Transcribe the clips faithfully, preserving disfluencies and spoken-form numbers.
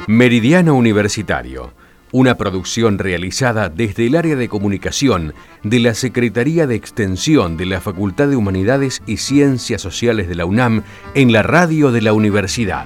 Meridiano Universitario, una producción realizada desde el área de comunicación de la Secretaría de Extensión de la Facultad de Humanidades y Ciencias Sociales de la UNAM en la radio de la universidad.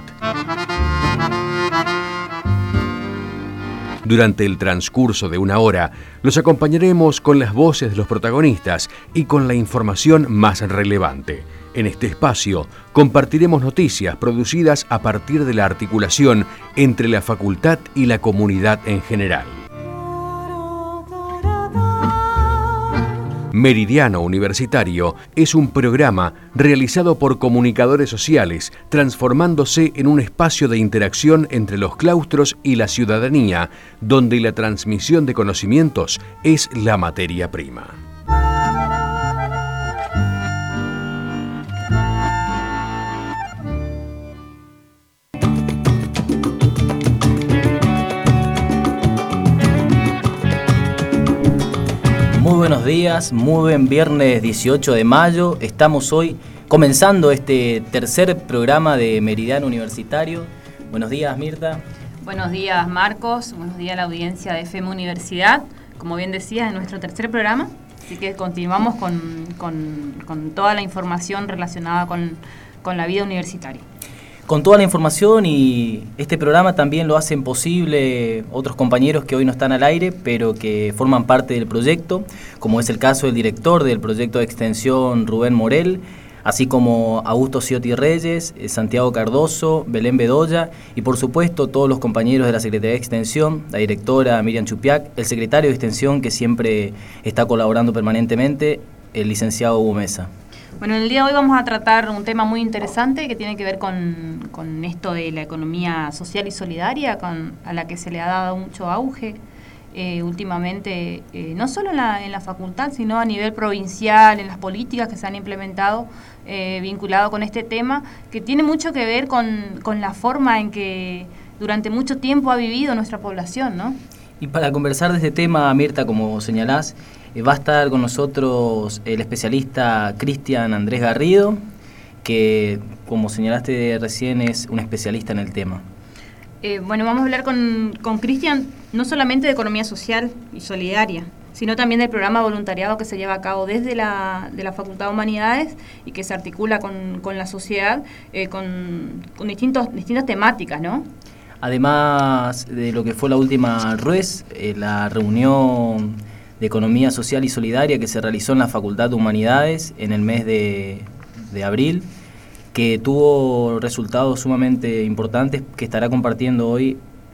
Durante el transcurso de una hora, los acompañaremos con las voces de los protagonistas y con la información más relevante. En este espacio compartiremos noticias producidas a partir de la articulación entre la facultad y la comunidad en general. Meridiano Universitario es un programa realizado por comunicadores sociales, transformándose en un espacio de interacción entre los claustros y la ciudadanía, donde la transmisión de conocimientos es la materia prima. Muy buenos días, muy buen viernes dieciocho de mayo. Estamos hoy comenzando este tercer programa de Meridiano Universitario. Buenos días, Mirta. Buenos días, Marcos. Buenos días a la audiencia de F E M Universidad. Como bien decías, es nuestro tercer programa, así que continuamos con, con, con toda la información relacionada con, con la vida universitaria. Con toda la información, y este programa también lo hacen posible otros compañeros que hoy no están al aire, pero que forman parte del proyecto, como es el caso del director del proyecto de extensión, Rubén Morel, así como Augusto Ciotti Reyes, Santiago Cardoso, Belén Bedoya, y por supuesto todos los compañeros de la Secretaría de Extensión, la directora Miriam Chupiac, el secretario de Extensión que siempre está colaborando permanentemente, el licenciado Hugo Mesa. Bueno, en el día de hoy vamos a tratar un tema muy interesante que tiene que ver con, con esto de la economía social y solidaria, con, a la que se le ha dado mucho auge eh, últimamente, eh, no solo en la, en la facultad, sino a nivel provincial, en las políticas que se han implementado eh, vinculado con este tema, que tiene mucho que ver con, con la forma en que durante mucho tiempo ha vivido nuestra población, ¿no? Y para conversar de este tema, Mirta, como señalás, eh, va a estar con nosotros el especialista Cristian Andrés Garrido, que, como señalaste recién, es un especialista en el tema. Eh, bueno, vamos a hablar con, con Cristian no solamente de economía social y solidaria, sino también del programa voluntariado que se lleva a cabo desde la, de la Facultad de Humanidades y que se articula con, con la sociedad eh, con, con distintos, distintas temáticas, ¿no? Además de lo que fue la última RUES, eh, la reunión de Economía Social y Solidaria que se realizó en la Facultad de Humanidades en el mes de, de abril, que tuvo resultados sumamente importantes que estará compartiendo hoy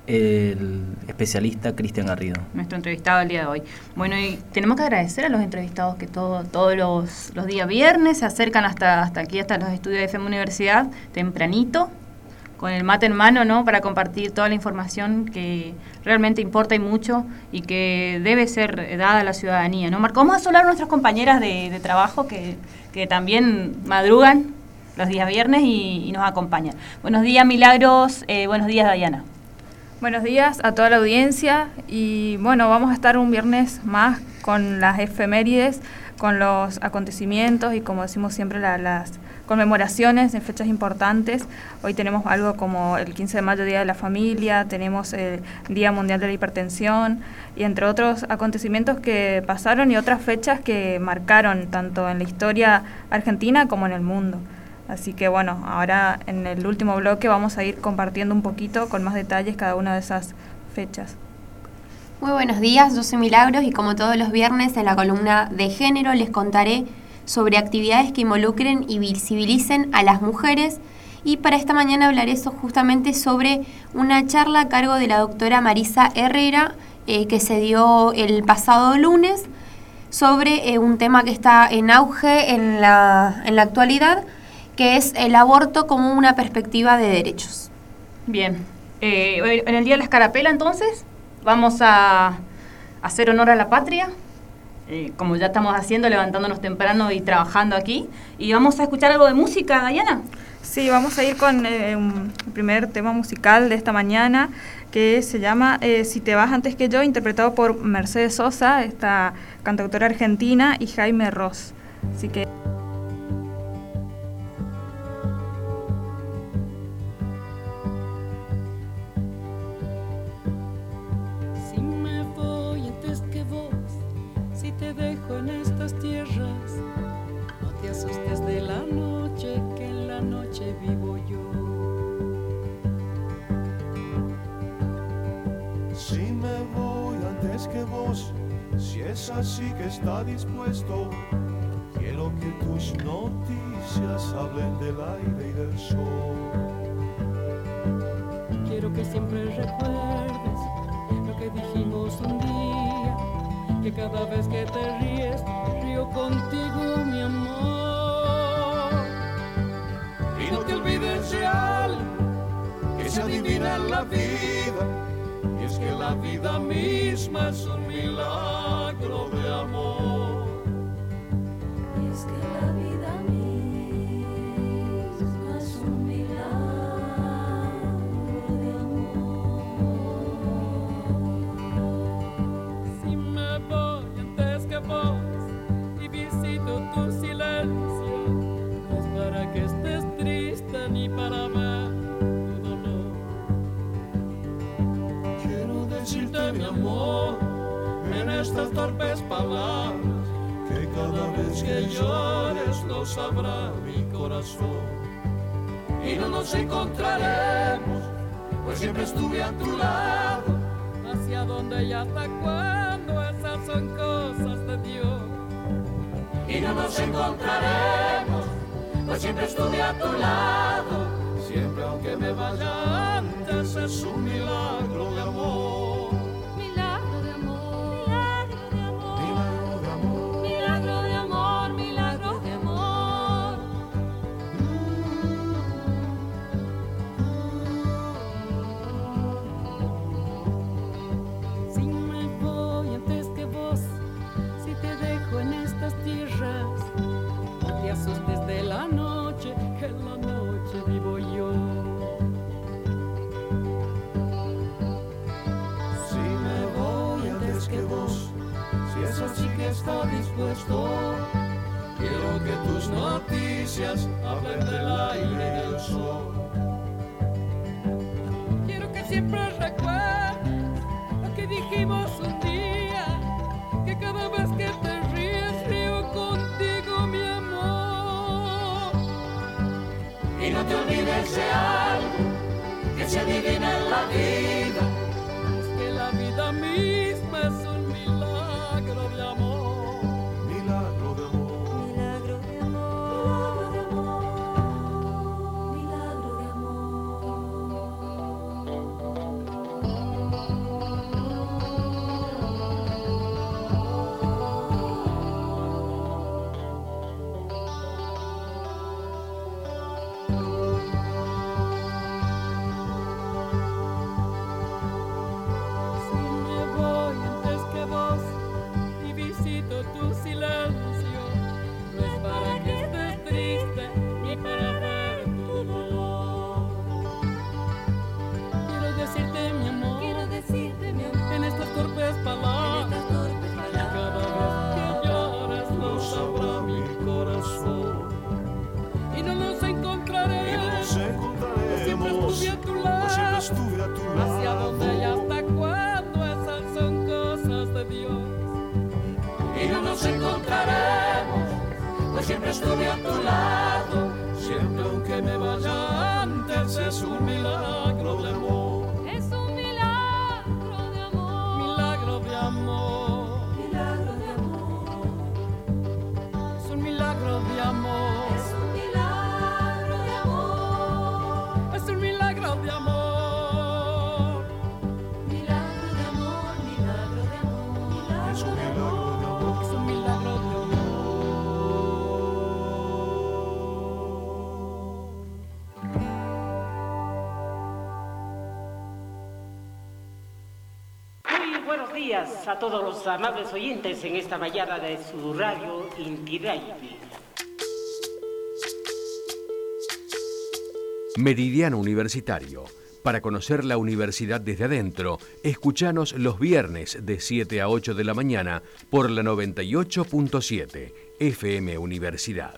el especialista Cristian Garrido. Nuestro entrevistado el día de hoy. Bueno, y tenemos que agradecer a los entrevistados que todo, todos los, los días viernes se acercan hasta, hasta aquí, hasta los estudios de F E M Universidad, tempranito, con el mate en mano, ¿no?, para compartir toda la información que realmente importa y mucho y que debe ser dada a la ciudadanía, ¿no? Marco, vamos a saludar a nuestras compañeras de, de trabajo que, que también madrugan los días viernes y, y nos acompañan. Buenos días, Milagros. Eh, buenos días, Dayana. Buenos días a toda la audiencia y bueno, vamos a estar un viernes más con las efemérides, con los acontecimientos y, como decimos siempre, la, las conmemoraciones en fechas importantes. Hoy tenemos algo como el quince de mayo, Día de la Familia, tenemos el Día Mundial de la Hipertensión y entre otros acontecimientos que pasaron y otras fechas que marcaron tanto en la historia argentina como en el mundo. Así que bueno, ahora en el último bloque vamos a ir compartiendo un poquito con más detalles cada una de esas fechas. Muy buenos días, yo soy Milagros y como todos los viernes en la columna de género les contaré sobre actividades que involucren y visibilicen a las mujeres, y para esta mañana hablaré eso justamente sobre una charla a cargo de la doctora Marisa Herrera eh, que se dio el pasado lunes sobre eh, un tema que está en auge en la, en la actualidad, que es el aborto como una perspectiva de derechos. Bien, eh, en el Día de la Escarapela entonces vamos a hacer honor a la patria, eh, como ya estamos haciendo, levantándonos temprano y trabajando aquí, y vamos a escuchar algo de música, Dayana. Sí, vamos a ir con eh, un, el primer tema musical de esta mañana, que se llama eh, Si te vas antes que yo, interpretado por Mercedes Sosa, esta cantautora argentina, y Jaime Ross. Así que besos desde la noche que en la noche vivo yo. Si me voy antes que vos, si es así que está dispuesto, quiero que tus noticias hablen del aire y del sol. Quiero que siempre recuerdes lo que dijimos un día, que cada vez que te ríes, río contigo, mi amor. Y no te olvides de algo que se adivina en la vida, y es que la vida misma es un milagro de amor. Y es que la vida misma es un milagro de amor. Si me voy antes que vos y visito tu silencio, no es para que estés triste ni para ver tu dolor. Quiero decirte, mi amor, en estas torpes palabras, que cada vez que llores lo sabrá mi corazón. Y no nos encontraremos, pues siempre estuve a tu lado. Hacia dónde y hasta cuándo, esas son cosas de Dios. Y no nos encontraremos, pues siempre estuve a tu lado. Siempre aunque me vaya antes, es un milagro de amor. Milagro de amor, milagro de amor, milagro de amor, milagro de amor. Si me voy antes que vos, si te dejo en estas tierras, no te asustes de la noche, que en la noche vivo yo. Si me voy antes que vos, si es así que está dispuesto, quiero que tus noticias hablen del aire y del sol. Quiero que siempre recuerdes lo que dijimos un día, que cada vez que te ríes, río contigo, mi amor. Y no te olvides de algo que se adivina en la vida, es que la vida misma es un milagro de amor. Milagro de amor. Milagro de amor, milagro de amor. Si me voy antes que vos y visito tu silencio, no es para que estés triste ni para ver tu dolor. Quiero decirte, mi amor, Quiero decirte, mi amor, en estas torpes palabras, estas torpes que cada vez que lloras lo sabrá mi corazón. Y no nos Y encontraremos, nos siempre encontraremos, estuve a tu pues lado. siempre estuve a tu Hacia dónde y lado. hasta cuándo, esas son cosas de Dios. Y no nos encontraremos, pues siempre estuve a tu lado. Siempre aunque me vaya antes, es un milagro de amor. es un milagro de amor. Milagro de amor. Milagro de amor. Es un milagro de amor. Es un milagro de amor. Es un milagro de amor. Milagro de amor, milagro de amor. Es un milagro de amor. Es un milagro de amor. Muy buenos días a todos los amables oyentes en esta mañana de su radio Inti Raymi. Meridiano Universitario. Para conocer la universidad desde adentro, escuchanos los viernes de siete a ocho de la mañana por la noventa y ocho punto siete F M Universidad.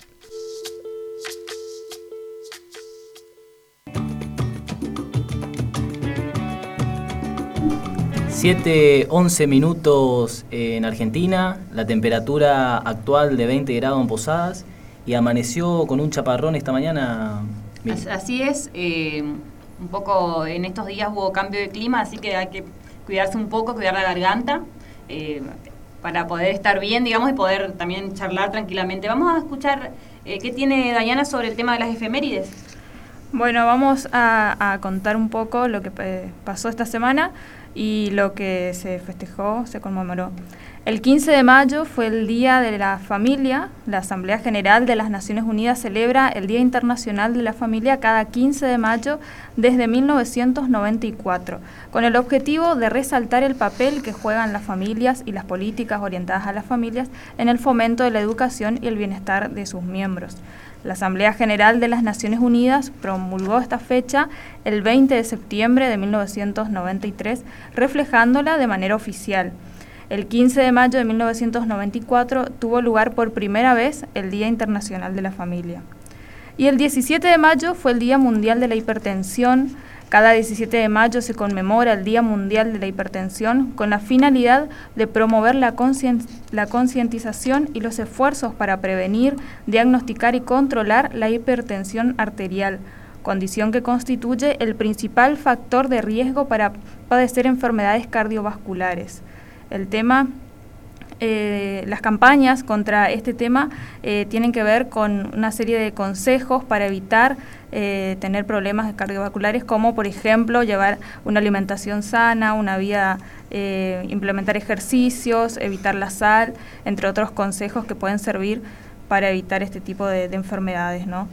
siete, once minutos en Argentina, la temperatura actual de veinte grados en Posadas y amaneció con un chaparrón esta mañana. As- Así es, eh, un poco en estos días hubo cambio de clima, así que hay que cuidarse un poco, cuidar la garganta, eh, para poder estar bien, digamos, y poder también charlar tranquilamente. Vamos a escuchar eh, qué tiene Dayana sobre el tema de las efemérides. Bueno, vamos a, a contar un poco lo que eh, pasó esta semana y lo que se festejó, se conmemoró. El quince de mayo fue el Día de la Familia. La Asamblea General de las Naciones Unidas celebra el Día Internacional de la Familia cada quince de mayo desde mil novecientos noventa y cuatro, con el objetivo de resaltar el papel que juegan las familias y las políticas orientadas a las familias en el fomento de la educación y el bienestar de sus miembros. La Asamblea General de las Naciones Unidas promulgó esta fecha el veinte de septiembre de mil novecientos noventa y tres, reflejándola de manera oficial. El quince de mayo de mil novecientos noventa y cuatro tuvo lugar por primera vez el Día Internacional de la Familia. Y el diecisiete de mayo fue el Día Mundial de la Hipertensión. Cada diecisiete de mayo se conmemora el Día Mundial de la Hipertensión con la finalidad de promover la conscien- la concientización y los esfuerzos para prevenir, diagnosticar y controlar la hipertensión arterial, condición que constituye el principal factor de riesgo para padecer enfermedades cardiovasculares. El tema, eh, las campañas contra este tema eh, tienen que ver con una serie de consejos para evitar eh, tener problemas cardiovasculares, como por ejemplo llevar una alimentación sana, una vida, eh, implementar ejercicios, evitar la sal, entre otros consejos que pueden servir para evitar este tipo de, de enfermedades, ¿no?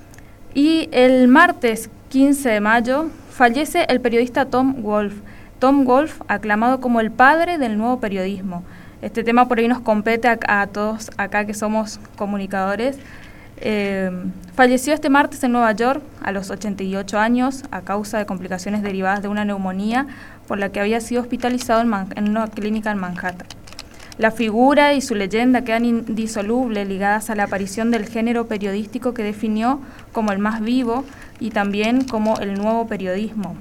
Y el martes quince de mayo fallece el periodista Tom Wolfe. Tom Wolfe, aclamado como el padre del nuevo periodismo. Este tema por ahí nos compete a, a todos acá que somos comunicadores. Eh, falleció este martes en Nueva York a los ochenta y ocho años a causa de complicaciones derivadas de una neumonía por la que había sido hospitalizado en, Man- en una clínica en Manhattan. La figura y su leyenda quedan indisolubles, ligadas a la aparición del género periodístico que definió como el más vivo y también como el nuevo periodismo.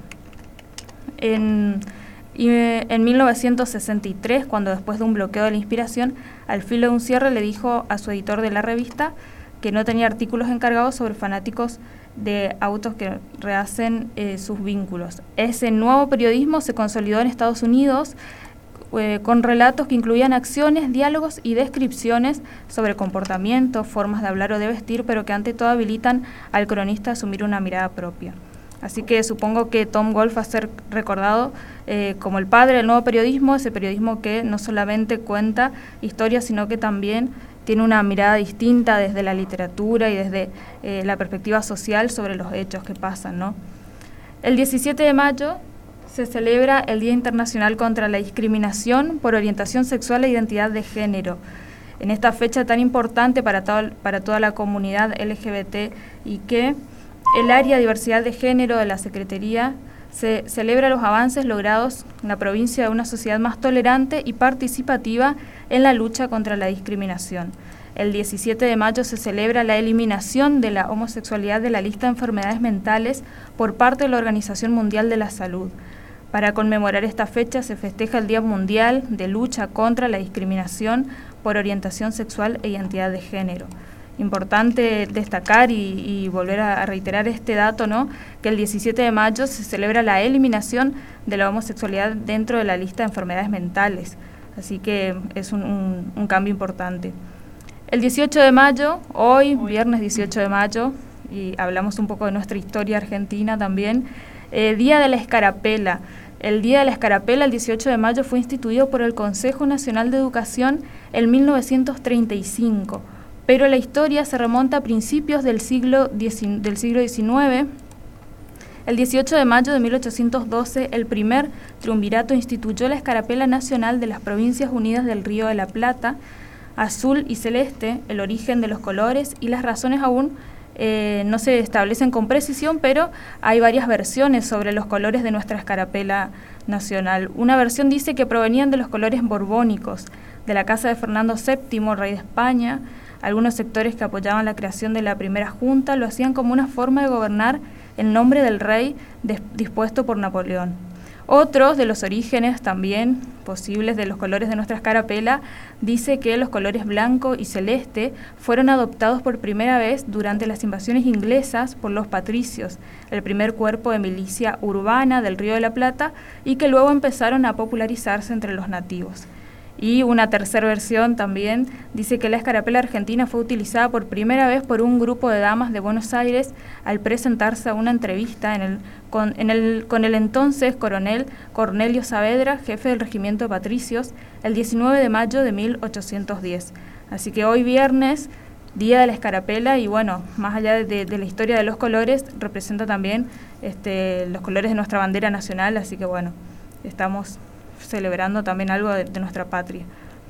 En, y, en mil novecientos sesenta y tres, cuando después de un bloqueo de la inspiración, al filo de un cierre le dijo a su editor de la revista que no tenía artículos encargados sobre fanáticos de autos que rehacen eh, sus vínculos. Ese nuevo periodismo se consolidó en Estados Unidos eh, con relatos que incluían acciones, diálogos y descripciones sobre comportamientos, formas de hablar o de vestir, pero que ante todo habilitan al cronista a asumir una mirada propia. Así que supongo que Tom Wolfe va a ser recordado eh, como el padre del nuevo periodismo, ese periodismo que no solamente cuenta historias, sino que también tiene una mirada distinta desde la literatura y desde eh, la perspectiva social sobre los hechos que pasan, ¿no? El diecisiete de mayo se celebra el Día Internacional contra la Discriminación por Orientación Sexual e Identidad de Género. En esta fecha tan importante para, todo, para toda la comunidad L G B T y que el área de diversidad de género de la Secretaría se celebra los avances logrados en la provincia de una sociedad más tolerante y participativa en la lucha contra la discriminación. El diecisiete de mayo se celebra la eliminación de la homosexualidad de la lista de enfermedades mentales por parte de la Organización Mundial de la Salud. Para conmemorar esta fecha se festeja el Día Mundial de Lucha contra la Discriminación por Orientación Sexual e Identidad de Género. Importante destacar y, y volver a reiterar este dato, ¿no? Que el diecisiete de mayo se celebra la eliminación de la homosexualidad dentro de la lista de enfermedades mentales, así que es un, un, un cambio importante. El dieciocho de mayo, hoy, viernes dieciocho de mayo, y hablamos un poco de nuestra historia argentina también, eh, Día de la Escarapela. El Día de la Escarapela, el dieciocho de mayo, fue instituido por el Consejo Nacional de Educación en mil novecientos treinta y cinco. Pero la historia se remonta a principios del siglo diecinueve. El dieciocho de mayo de mil ochocientos doce, el primer triunvirato instituyó la Escarapela Nacional de las Provincias Unidas del Río de la Plata, azul y celeste, el origen de los colores y las razones aún eh, no se establecen con precisión, pero hay varias versiones sobre los colores de nuestra Escarapela Nacional. Una versión dice que provenían de los colores borbónicos, de la casa de Fernando séptimo, rey de España. Algunos sectores que apoyaban la creación de la primera junta lo hacían como una forma de gobernar en nombre del rey dispuesto por Napoleón. Otros de los orígenes también posibles de los colores de nuestra escarapela dice que los colores blanco y celeste fueron adoptados por primera vez durante las invasiones inglesas por los patricios, el primer cuerpo de milicia urbana del Río de la Plata, y que luego empezaron a popularizarse entre los nativos. Y una tercera versión también dice que la escarapela argentina fue utilizada por primera vez por un grupo de damas de Buenos Aires al presentarse a una entrevista en el, con, en el, con el entonces coronel Cornelio Saavedra, jefe del regimiento de patricios, el diecinueve de mayo de mil ochocientos diez. Así que hoy viernes, Día de la Escarapela, y bueno, más allá de, de la historia de los colores, representa también este, los colores de nuestra bandera nacional, así que bueno, estamos celebrando también algo de, de nuestra patria.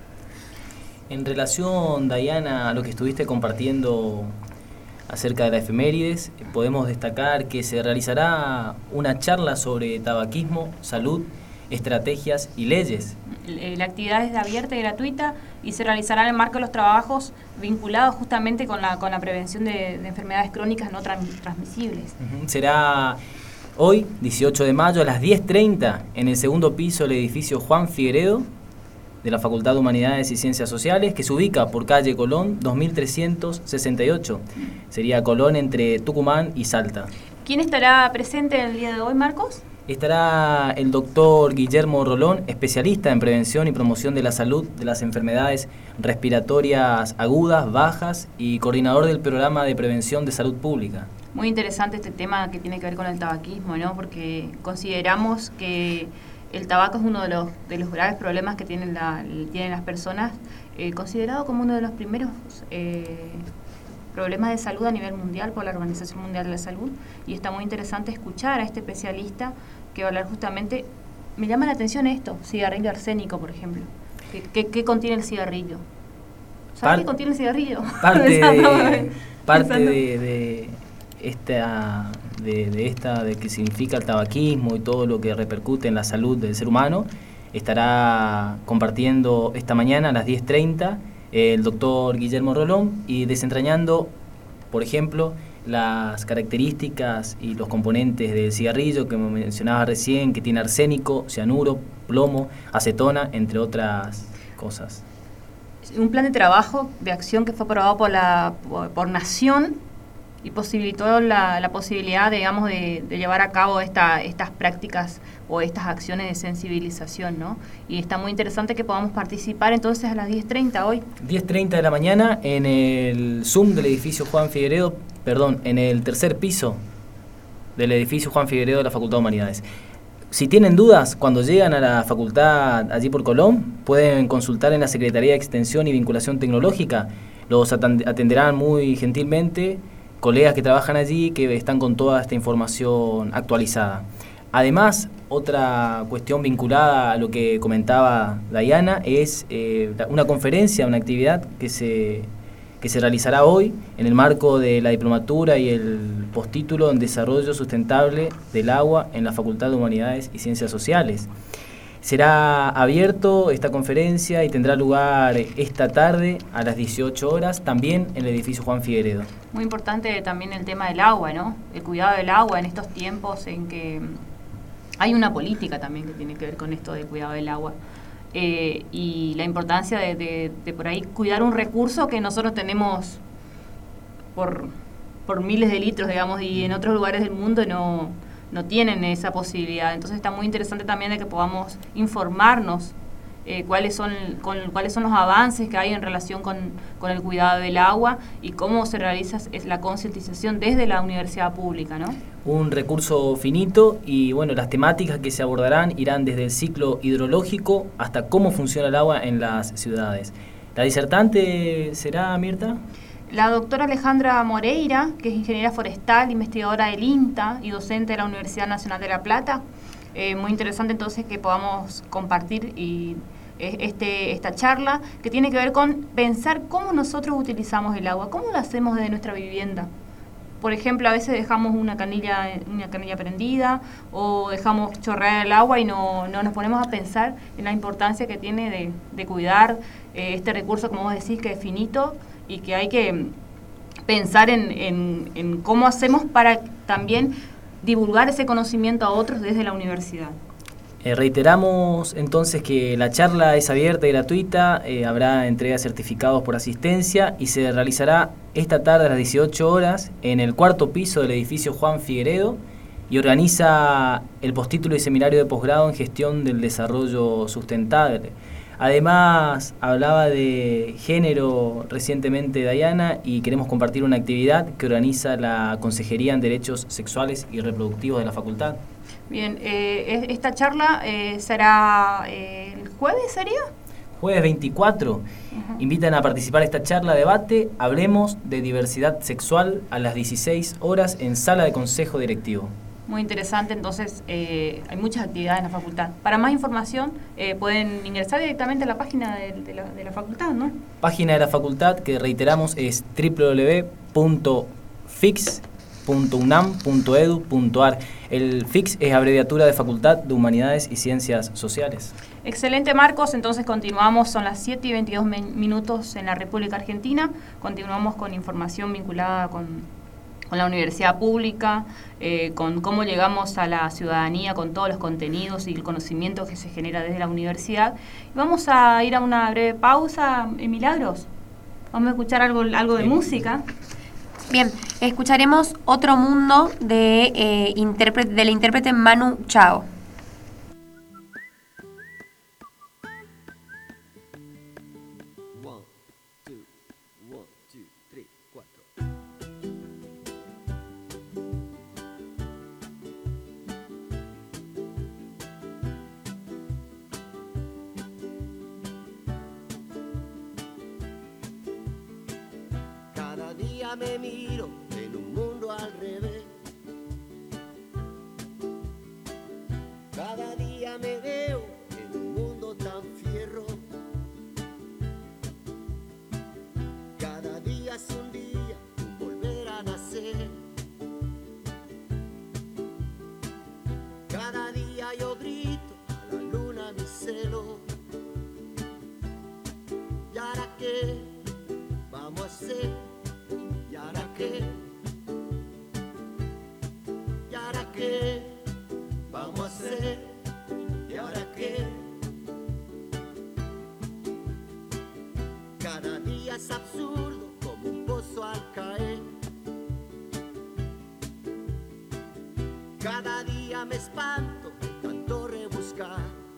En relación, Dayana, a lo que estuviste compartiendo acerca de la efemérides, podemos destacar que se realizará una charla sobre tabaquismo, salud, estrategias y leyes. La actividad es abierta y gratuita y se realizará en el marco de los trabajos vinculados justamente con la, con la prevención de, de enfermedades crónicas no trans, transmisibles. Uh-huh. Será hoy, dieciocho de mayo, a las diez treinta, en el segundo piso del edificio Juan Figueredo, de la Facultad de Humanidades y Ciencias Sociales, que se ubica por calle Colón dos mil trescientos sesenta y ocho. Sería Colón entre Tucumán y Salta. ¿Quién estará presente el día de hoy, Marcos? Estará el doctor Guillermo Rolón, especialista en prevención y promoción de la salud de las enfermedades respiratorias agudas, bajas, y coordinador del programa de prevención de salud pública. Muy interesante este tema que tiene que ver con el tabaquismo, ¿no? Porque consideramos que el tabaco es uno de los, de los graves problemas que tienen, la, tienen las personas, eh, considerado como uno de los primeros eh, problemas de salud a nivel mundial por la Organización Mundial de la Salud, y está muy interesante escuchar a este especialista que va a hablar justamente. Me llama la atención esto, cigarrillo arsénico, por ejemplo. ¿Qué, qué, qué contiene el cigarrillo? ¿Sabes qué contiene el cigarrillo? Parte de, parte de, de esta de, de esta de que significa el tabaquismo y todo lo que repercute en la salud del ser humano, estará compartiendo esta mañana a las diez treinta el doctor Guillermo Rolón, y desentrañando, por ejemplo, las características y los componentes del cigarrillo que mencionaba recién, que tiene arsénico, cianuro, plomo, acetona, entre otras cosas. Un plan de trabajo, de acción que fue aprobado por la por, por Nación y posibilitó la, la posibilidad, digamos, de, de llevar a cabo esta, estas prácticas o estas acciones de sensibilización, ¿no? Y está muy interesante que podamos participar entonces a las diez treinta hoy. diez treinta de la mañana en el Zoom del edificio Juan Figueredo, perdón, en el tercer piso del edificio Juan Figueredo de la Facultad de Humanidades. Si tienen dudas, cuando llegan a la facultad allí por Colón, pueden consultar en la Secretaría de Extensión y Vinculación Tecnológica. Los atenderán muy gentilmente colegas que trabajan allí, que están con toda esta información actualizada. Además, otra cuestión vinculada a lo que comentaba Dayana es eh, una conferencia, una actividad que se, que se realizará hoy en el marco de la diplomatura y el postítulo en Desarrollo Sustentable del Agua en la Facultad de Humanidades y Ciencias Sociales. Será abierto esta conferencia y tendrá lugar esta tarde a las dieciocho horas, también en el edificio Juan Figueredo. Muy importante también el tema del agua, ¿no? El cuidado del agua en estos tiempos en que hay una política también que tiene que ver con esto del cuidado del agua. Eh, y la importancia de, de, de por ahí cuidar un recurso que nosotros tenemos por, por miles de litros, digamos, y en otros lugares del mundo no... no tienen esa posibilidad. Entonces está muy interesante también de que podamos informarnos eh, cuáles son con, cuáles son los avances que hay en relación con, con el cuidado del agua y cómo se realiza es la concientización desde la universidad pública, ¿no? Un recurso finito y bueno, las temáticas que se abordarán irán desde el ciclo hidrológico hasta cómo funciona el agua en las ciudades. ¿La disertante será, Mirta? La doctora Alejandra Moreira, que es ingeniera forestal, investigadora del INTA y docente de la Universidad Nacional de La Plata. Eh, muy interesante entonces que podamos compartir y, eh, este, esta charla que tiene que ver con pensar cómo nosotros utilizamos el agua, cómo lo hacemos desde nuestra vivienda. Por ejemplo, a veces dejamos una canilla, una canilla prendida o dejamos chorrear el agua y no, no nos ponemos a pensar en la importancia que tiene de, de cuidar eh, este recurso, como vos decís, que es finito, y que hay que pensar en, en, en cómo hacemos para también divulgar ese conocimiento a otros desde la universidad. Eh, reiteramos entonces que la charla es abierta y gratuita, eh, habrá entrega de certificados por asistencia y se realizará esta tarde a las dieciocho horas en el cuarto piso del edificio Juan Figueredo y organiza el postítulo y seminario de posgrado en gestión del desarrollo sustentable. Además, hablaba de género recientemente Dayana y queremos compartir una actividad que organiza la Consejería en Derechos Sexuales y Reproductivos de la Facultad. Bien, eh, esta charla eh, será eh, el jueves, ¿sería? Jueves veinticuatro. Uh-huh. Invitan a participar en esta charla, debate, hablemos de diversidad sexual a las dieciséis horas en sala de consejo directivo. Muy interesante, entonces eh, hay muchas actividades en la facultad. Para más información eh, pueden ingresar directamente a la página de, de, la, de la facultad, ¿no? Página de la facultad que reiteramos es doble u doble u doble u punto fix punto unam punto edu punto ar. El F I X es abreviatura de Facultad de Humanidades y Ciencias Sociales. Excelente, Marcos. Entonces continuamos, son las siete y veintidós minutos en la República Argentina. Continuamos con información vinculada con, con la universidad pública, eh, con cómo llegamos a la ciudadanía, con todos los contenidos y el conocimiento que se genera desde la universidad. Y vamos a ir a una breve pausa, eh, Milagros. Vamos a escuchar algo, algo de sí. música. Bien, escucharemos Otro Mundo de, eh, intérprete, de la intérprete Manu Chao. Me miro en un mundo al revés. Cada día me veo en un mundo tan fierro. Cada día es un día, un volver a nacer. Cada día yo grito a la luna mi celo. ¿Y ahora qué vamos a hacer? ¿Y ahora qué? ¿Y ahora qué vamos a hacer? ¿Y ahora qué? Cada día es absurdo como un pozo al caer. Cada día me espanto de tanto rebuscar.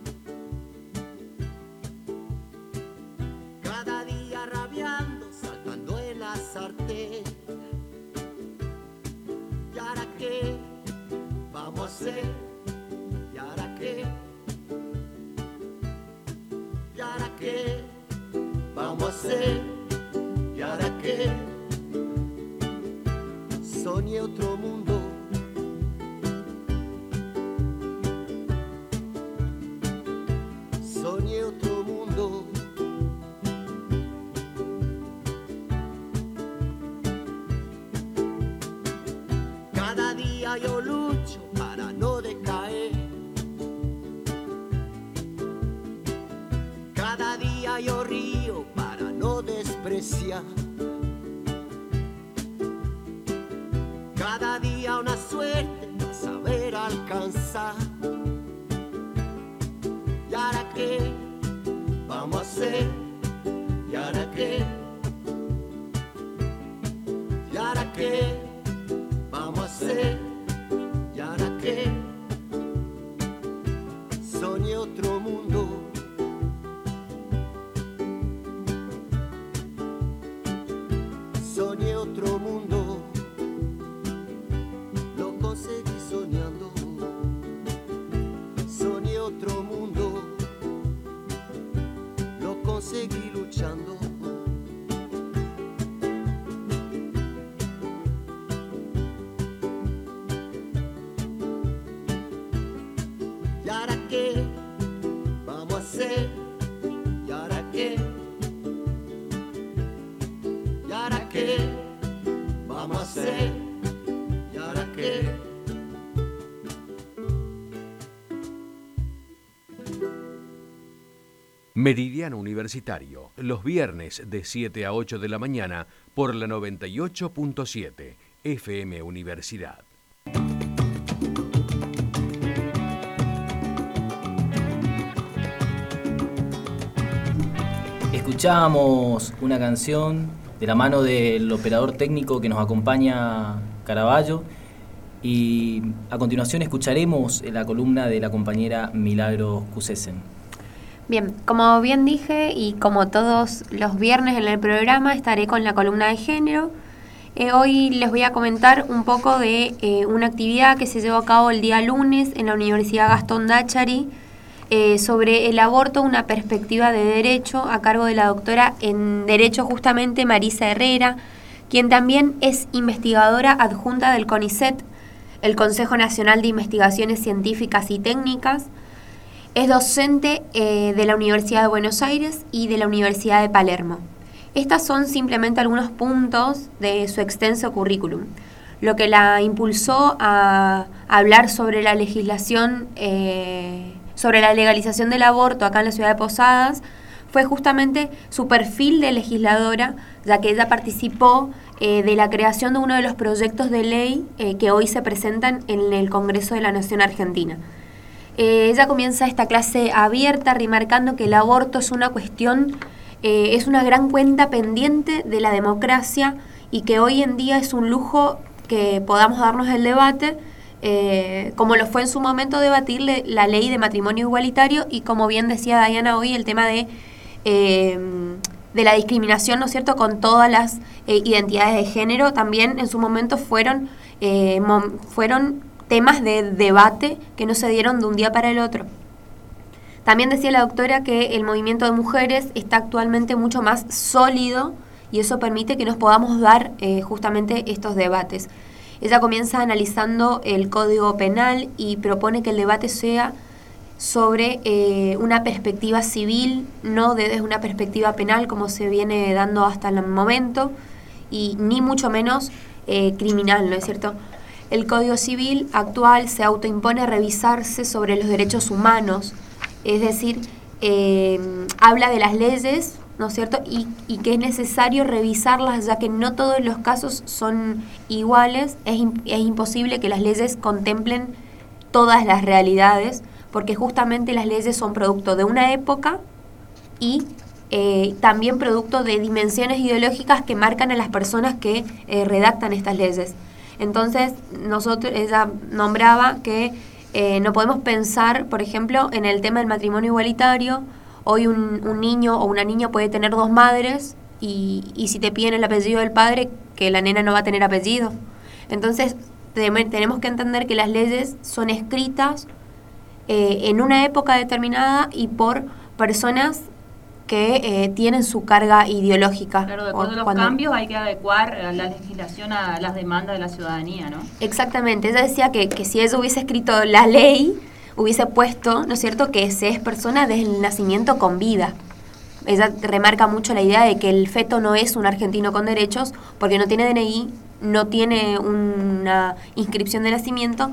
Cada día rabiando, saltando en la sartén. ¿Y ahora qué vamos a hacer? ¿Y ahora qué? ¿Y ahora qué vamos a hacer? ¿Y ahora qué? Soñé otro mundo. Soñé otro mundo. Cada día yo lucho para no decaer. Cada día yo río para no despreciar. Cada día una suerte para saber alcanzar. ¿Y ahora qué vamos a hacer? ¿Y ahora qué? ¿Y ahora qué vamos a hacer? ¿Y ahora qué? Soñé otro mundo. Soñé otro mundo. Lo conseguí soñando. Soñé otro mundo. Lo conseguí luchando. ¿Y ahora qué vamos a hacer? ¿Y ahora qué? ¿Y ahora qué vamos a hacer? ¿Y ahora qué? Meridiano Universitario, los viernes de siete a ocho de la mañana por la noventa y ocho punto siete F M Universidad. Escuchamos una canción de la mano del operador técnico que nos acompaña, Caraballo, y a continuación escucharemos la columna de la compañera Milagros Cusesen. Bien, como bien dije y como todos los viernes en el programa estaré con la columna de género. Eh, hoy les voy a comentar un poco de eh, una actividad que se llevó a cabo el día lunes en la Universidad Gastón Dachary eh, sobre el aborto, una perspectiva de derecho, a cargo de la doctora en Derecho justamente Marisa Herrera, quien también es investigadora adjunta del CONICET, el Consejo Nacional de Investigaciones Científicas y Técnicas. Es docente eh, de la Universidad de Buenos Aires y de la Universidad de Palermo. Estas son simplemente algunos puntos de su extenso currículum. Lo que la impulsó a hablar sobre la legislación, eh, sobre la legalización del aborto acá en la ciudad de Posadas, fue justamente su perfil de legisladora, ya que ella participó eh, de la creación de uno de los proyectos de ley eh, que hoy se presentan en el Congreso de la Nación Argentina. Eh, ella comienza esta clase abierta remarcando que el aborto es una cuestión, eh, es una gran cuenta pendiente de la democracia y que hoy en día es un lujo que podamos darnos el debate, eh, como lo fue en su momento debatir la ley de matrimonio igualitario y como bien decía Diana hoy, el tema de... Eh, de la discriminación, ¿no es cierto?, con todas las eh, identidades de género, también en su momento fueron, eh, mom, fueron temas de debate que no se dieron de un día para el otro. También decía la doctora que el movimiento de mujeres está actualmente mucho más sólido y eso permite que nos podamos dar eh, justamente estos debates. Ella comienza analizando el Código Penal y propone que el debate sea sobre eh, una perspectiva civil, no desde una perspectiva penal como se viene dando hasta el momento, y ni mucho menos eh, criminal, ¿no es cierto? El Código Civil actual se autoimpone revisarse sobre los derechos humanos, es decir, eh, habla de las leyes, ¿no es cierto?, y, y que es necesario revisarlas, ya que no todos los casos son iguales, es, es imposible que las leyes contemplen todas las realidades, porque justamente las leyes son producto de una época y eh, también producto de dimensiones ideológicas que marcan a las personas que eh, redactan estas leyes. Entonces, nosotros, ella nombraba que eh, no podemos pensar, por ejemplo, en el tema del matrimonio igualitario. Hoy un, un niño o una niña puede tener dos madres y, y si te piden el apellido del padre, que la nena no va a tener apellido. Entonces, te, tenemos que entender que las leyes son escritas Eh, en una época determinada y por personas que eh, tienen su carga ideológica. Claro, de acuerdo a los cuando... cambios hay que adecuar la legislación a las demandas de la ciudadanía, ¿no? Exactamente, ella decía que, que si ella hubiese escrito la ley, hubiese puesto, ¿no es cierto?, que se es persona desde el nacimiento con vida. Ella remarca mucho la idea de que el feto no es un argentino con derechos porque no tiene D N I, no tiene una inscripción de nacimiento.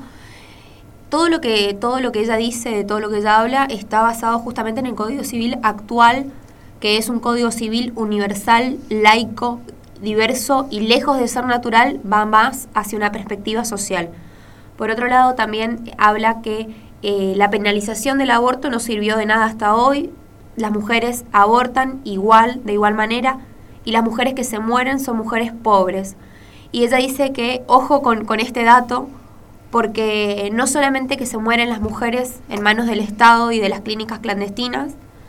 Todo lo que todo lo que ella dice, todo lo que ella habla, está basado justamente en el Código Civil actual, que es un Código Civil universal, laico, diverso y lejos de ser natural, va más hacia una perspectiva social. Por otro lado, también habla que eh, la penalización del aborto no sirvió de nada hasta hoy. Las mujeres abortan igual, de igual manera, y las mujeres que se mueren son mujeres pobres. Y ella dice que, ojo con, con este dato, porque no solamente que se mueren las mujeres en manos del Estado y de las clínicas clandestinas,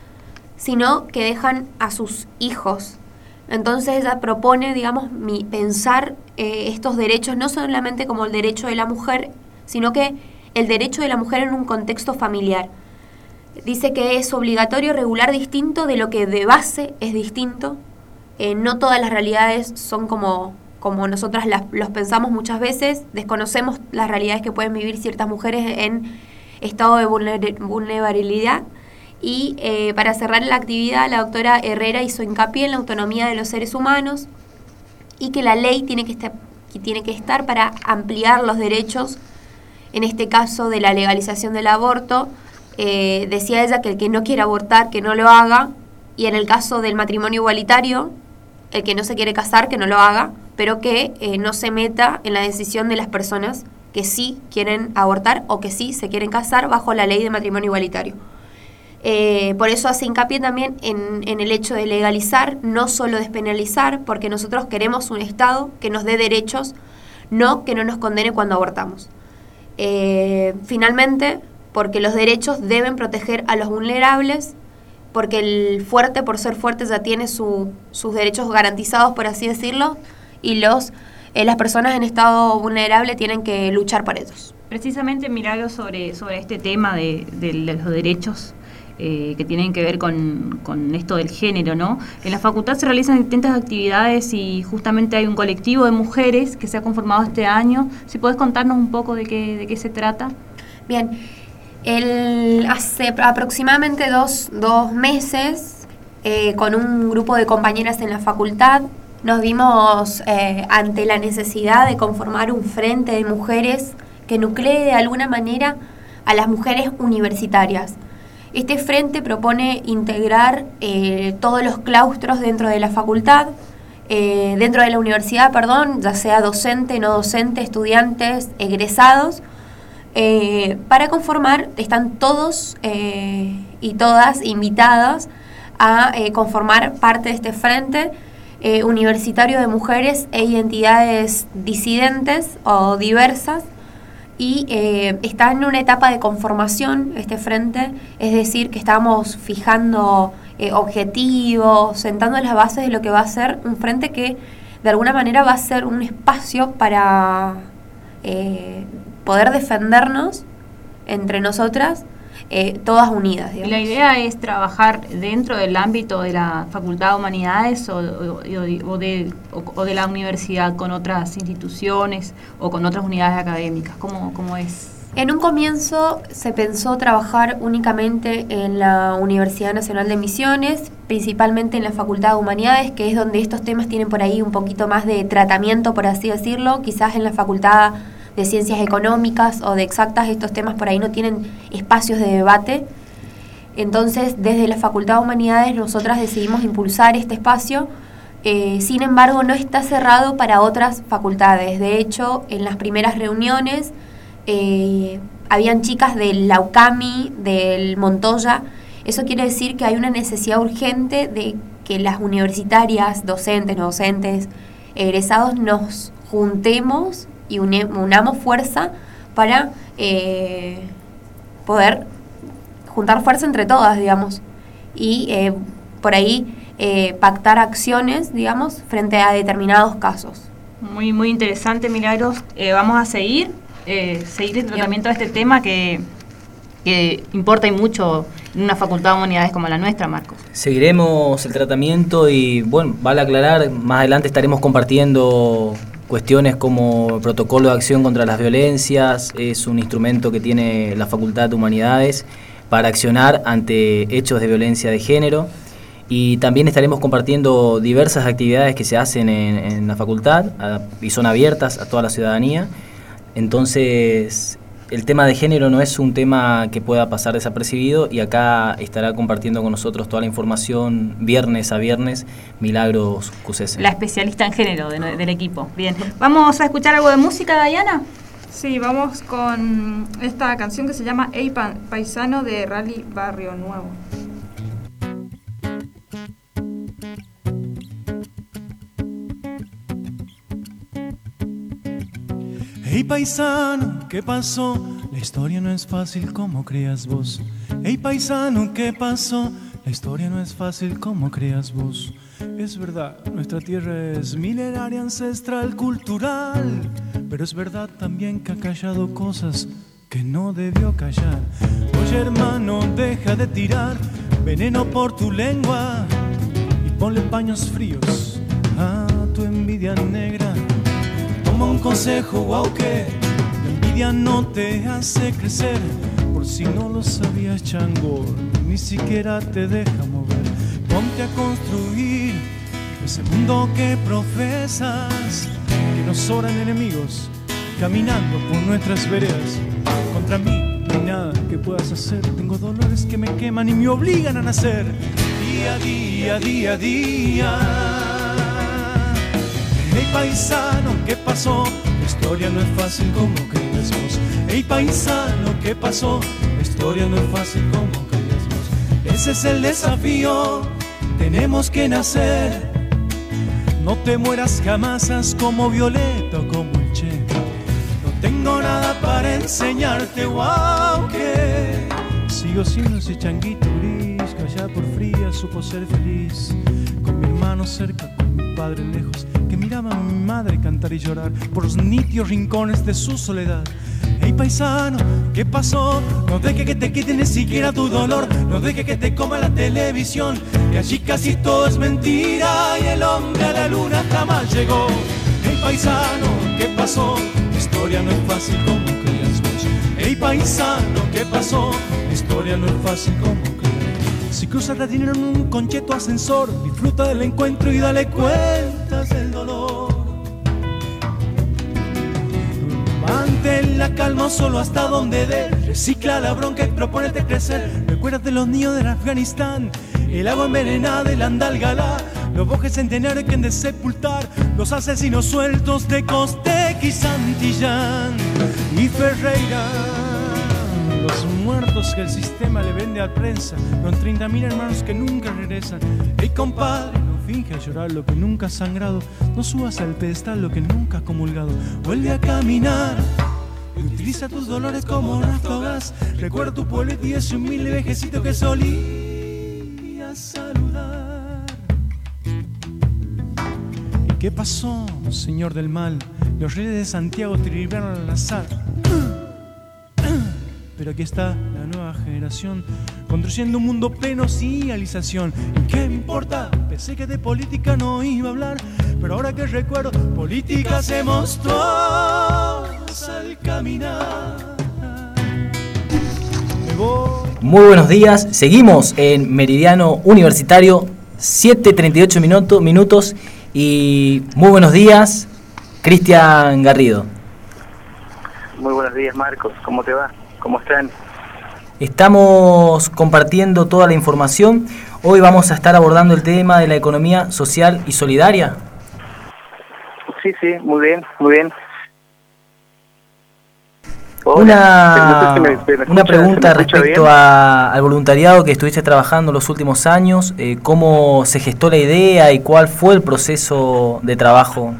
sino que dejan a sus hijos. Entonces ella propone, digamos, mi, pensar eh, estos derechos no solamente como el derecho de la mujer, sino que el derecho de la mujer en un contexto familiar. Dice que es obligatorio regular distinto de lo que de base es distinto. Eh, no todas las realidades son como... como nosotras las, los pensamos muchas veces, desconocemos las realidades que pueden vivir ciertas mujeres en estado de vulner- vulnerabilidad. Y eh, para cerrar la actividad, la doctora Herrera hizo hincapié en la autonomía de los seres humanos y que la ley tiene que estar, que tiene que estar para ampliar los derechos, en este caso de la legalización del aborto. Eh, decía ella que el que no quiere abortar, que no lo haga, y en el caso del matrimonio igualitario, el que no se quiere casar, que no lo haga, pero que eh, no se meta en la decisión de las personas que sí quieren abortar o que sí se quieren casar bajo la ley de matrimonio igualitario. Eh, por eso hace hincapié también en, en el hecho de legalizar, no solo despenalizar, porque nosotros queremos un Estado que nos dé derechos, no que no nos condene cuando abortamos. Eh, finalmente, porque los derechos deben proteger a los vulnerables, porque el fuerte, por ser fuerte, ya tiene su, sus derechos garantizados, por así decirlo, y los, eh, las personas en estado vulnerable tienen que luchar por ellos. Precisamente, Milagros, sobre, sobre este tema de, de, de los derechos eh, que tienen que ver con, con esto del género, ¿no? En la facultad se realizan distintas actividades y justamente hay un colectivo de mujeres que se ha conformado este año. Si podés contarnos un poco de qué, de qué se trata. Bien, el, hace aproximadamente dos, dos meses, eh, con un grupo de compañeras en la facultad, nos vimos eh, ante la necesidad de conformar un frente de mujeres que nuclee de alguna manera a las mujeres universitarias. Este frente propone integrar eh, todos los claustros dentro de la facultad, eh, dentro de la universidad, perdón, ya sea docente, no docente, estudiantes, egresados, eh, para conformar, están todos eh, y todas invitadas a eh, conformar parte de este frente eh, universitario de mujeres e identidades disidentes o diversas. Y eh, está en una etapa de conformación este frente, es decir, que estamos fijando eh, objetivos, sentando las bases de lo que va a ser un frente que de alguna manera va a ser un espacio para eh, poder defendernos entre nosotras, eh, todas unidas, digamos. La idea es trabajar dentro del ámbito de la Facultad de Humanidades o, o, o, de, o, o de la universidad con otras instituciones o con otras unidades académicas. ¿Cómo, cómo es? En un comienzo se pensó trabajar únicamente en la Universidad Nacional de Misiones, principalmente en la Facultad de Humanidades, que es donde estos temas tienen por ahí un poquito más de tratamiento, por así decirlo. Quizás en la Facultad de Ciencias Económicas o de Exactas estos temas por ahí no tienen espacios de debate. Entonces, desde la Facultad de Humanidades nosotras decidimos impulsar este espacio. Eh, sin embargo, no está cerrado para otras facultades. De hecho, en las primeras reuniones eh, habían chicas del Laucami, del Montoya. Eso quiere decir que hay una necesidad urgente de que las universitarias, docentes, no docentes, egresados, nos juntemos y une, unamos fuerza para eh, poder juntar fuerza entre todas, digamos, y eh, por ahí eh, pactar acciones, digamos, frente a determinados casos. Muy, muy interesante, Milagros. Eh, vamos a seguir, eh, seguir el tratamiento de este tema que, que importa y mucho en una facultad de humanidades como la nuestra, Marcos. Seguiremos el tratamiento y, bueno, vale aclarar, más adelante estaremos compartiendo cuestiones como protocolo de acción contra las violencias. Es un instrumento que tiene la Facultad de Humanidades para accionar ante hechos de violencia de género, y también estaremos compartiendo diversas actividades que se hacen en, en la facultad a, y son abiertas a toda la ciudadanía. Entonces, el tema de género no es un tema que pueda pasar desapercibido, y acá estará compartiendo con nosotros toda la información viernes a viernes Milagros Cusese, la especialista en género de, del equipo. Bien, ¿vamos a escuchar algo de música, Dayana? Sí, vamos con esta canción que se llama Ey Paisano de Rally Barrio Nuevo. Hey paisano, ¿qué pasó? La historia no es fácil como creas vos. Hey paisano, ¿qué pasó? La historia no es fácil como creas vos. Es verdad, nuestra tierra es milenaria, ancestral, cultural. Pero es verdad también que ha callado cosas que no debió callar. Oye hermano, deja de tirar veneno por tu lengua y ponle paños fríos a tu envidia negra. Toma un consejo, wow, que la envidia no te hace crecer. Por si no lo sabías, chango, ni siquiera te deja mover. Ponte a construir ese mundo que profesas, que nos sobran enemigos caminando por nuestras veredas. Contra mí no hay nada que puedas hacer. Tengo dolores que me queman y me obligan a nacer. Día a día, día a día. Hey paisano, ¿qué pasó? La historia no es fácil como crees vos. Hey paisano, ¿qué pasó? La historia no es fácil como crees vos. Ese es el desafío, tenemos que nacer. No te mueras jamás, haz como Violeta o como el Che. No tengo nada para enseñarte, wow, que sigo siendo ese changuito gris que allá por fría supo ser feliz. Con mi hermano cerca, con mi padre lejos, que miraba a mi madre cantar y llorar por los nítidos rincones de su soledad. Hey paisano, ¿qué pasó? No dejes que te quiten ni siquiera tu dolor. No dejes que te coma la televisión, que allí casi todo es mentira y el hombre a la luna jamás llegó. Hey paisano, ¿qué pasó? La historia no es fácil como creías vos. Hey paisano, ¿qué pasó? La historia no es fácil como creías. Si cruzas la dinero en un concheto ascensor, disfruta del encuentro y dale cuentas del dolor. Mantén la calma solo hasta donde dé. Recicla la bronca y propónete crecer. Recuérdate los niños del Afganistán, el agua envenenada del Andalgalá, los bosques centenarios que han de sepultar, los asesinos sueltos de Costec y Santillán y Ferreira, los muertos que el sistema le vende a prensa, los treinta mil hermanos que nunca regresan. Hey compadre, no finge llorar lo que nunca has sangrado, no subas al pedestal lo que nunca has comulgado. Vuelve a caminar y utiliza tus dolores como ráfagas. Recuerda tu pueblito y ese humilde vejecito que solía saludar. ¿Y qué pasó, señor del mal? Los reyes de Santiago te libraron al azar. Pero aquí está la nueva generación construyendo un mundo pleno sin realización. ¿Y qué me importa? Pensé que de política no iba a hablar, pero ahora que recuerdo, política hacemos todos al caminar. Me voy. Muy buenos días, seguimos en Meridiano Universitario, siete treinta y ocho minutos, minutos y muy buenos días, Cristian Garrido. Muy buenos días, Marcos, ¿cómo te va? ¿Cómo están? Estamos compartiendo toda la información. Hoy vamos a estar abordando el tema de la economía social y solidaria. Sí, sí, muy bien, muy bien. Hola. Una, me, me una pregunta respecto a, al voluntariado que estuviste trabajando los últimos años. Eh, ¿Cómo se gestó la idea y cuál fue el proceso de trabajo?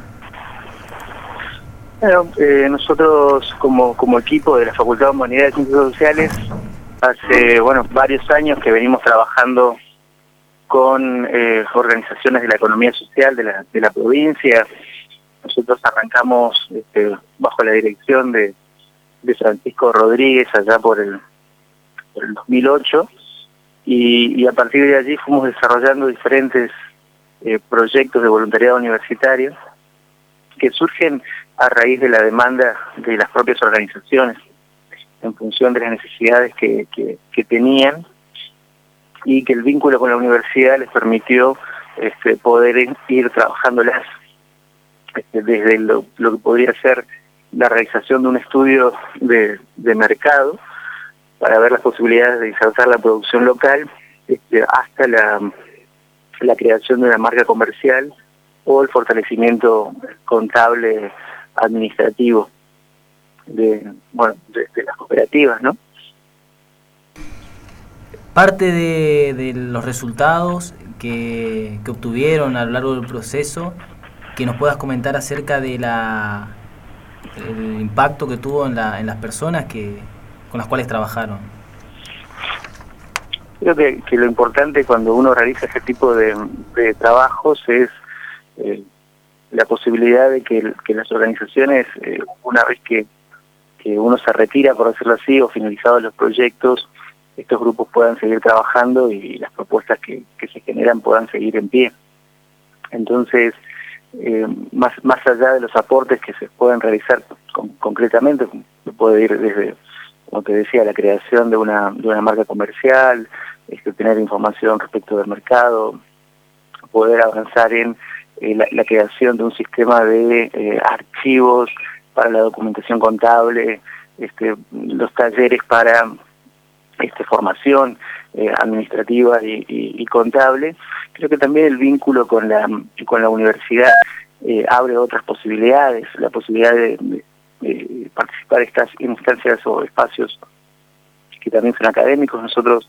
Bueno, eh, nosotros como, como equipo de la Facultad de Humanidades y Ciencias Sociales, hace bueno varios años que venimos trabajando con eh, organizaciones de la economía social de la, de la provincia. Nosotros arrancamos este, bajo la dirección de, de Francisco Rodríguez allá por el, por el dos mil ocho y, y a partir de allí fuimos desarrollando diferentes eh, proyectos de voluntariado universitario que surgen a raíz de la demanda de las propias organizaciones en función de las necesidades que, que, que tenían y que el vínculo con la universidad les permitió este, poder ir trabajándolas este, desde lo, lo que podría ser la realización de un estudio de, de mercado para ver las posibilidades de insertar la producción local este, hasta la, la creación de una marca comercial o el fortalecimiento contable administrativo de bueno de, de las cooperativas, ¿no? Parte de, de los resultados que, que obtuvieron a lo largo del proceso, que nos puedas comentar acerca de la el impacto que tuvo en, la, en las personas que con las cuales trabajaron. Creo que, que lo importante cuando uno realiza ese tipo de, de trabajos es eh, la posibilidad de que, que las organizaciones, eh, una vez que, que uno se retira, por decirlo así, o finalizados los proyectos, estos grupos puedan seguir trabajando y las propuestas que, que se generan puedan seguir en pie. Entonces, eh, más más allá de los aportes que se pueden realizar con, concretamente, se puede ir desde, como te decía, la creación de una de una marca comercial, este, tener información respecto del mercado, poder avanzar en eh, la, la creación de un sistema de eh, archivos para la documentación contable, este, los talleres para este, formación eh, administrativa y, y, y contable. Creo que también el vínculo con la con la universidad eh, abre otras posibilidades, la posibilidad de, de, de participar en estas instancias o espacios que también son académicos. Nosotros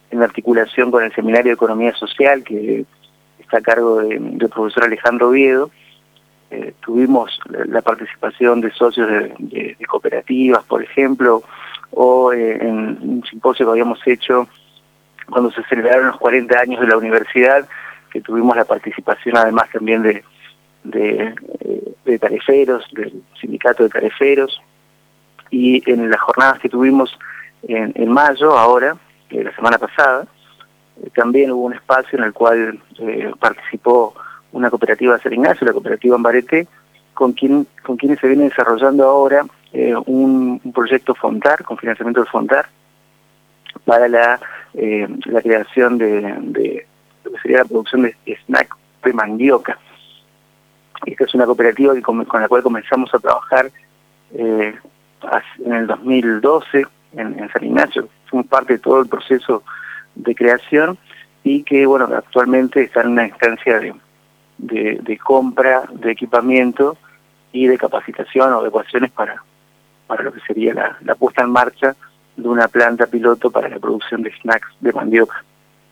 en articulación con el Seminario de Economía Social, que está a cargo de- del profesor Alejandro Oviedo. Eh, tuvimos la, la participación de socios de, de- de cooperativas, por ejemplo, o eh, en un simposio que habíamos hecho cuando se celebraron los cuarenta años de la universidad, que tuvimos la participación además también de, de, de tareferos, del sindicato de tareferos, y en las jornadas que tuvimos en, en mayo, ahora, eh, la semana pasada, eh, también hubo un espacio en el cual eh, participó una cooperativa de San Ignacio, la cooperativa Ambareté, con quien con quienes se viene desarrollando ahora eh, un, un proyecto FONTAR, con financiamiento del FONTAR, para la, eh, la creación de, de lo que sería la producción de snack de mandioca. Esta es una cooperativa que con, con la cual comenzamos a trabajar eh, en el dos mil doce en, en San Ignacio. Fuimos parte de todo el proceso de creación y que, bueno, actualmente está en una instancia de De, de compra de equipamiento y de capacitación o adecuaciones para, para lo que sería la, la puesta en marcha de una planta piloto para la producción de snacks de mandioca.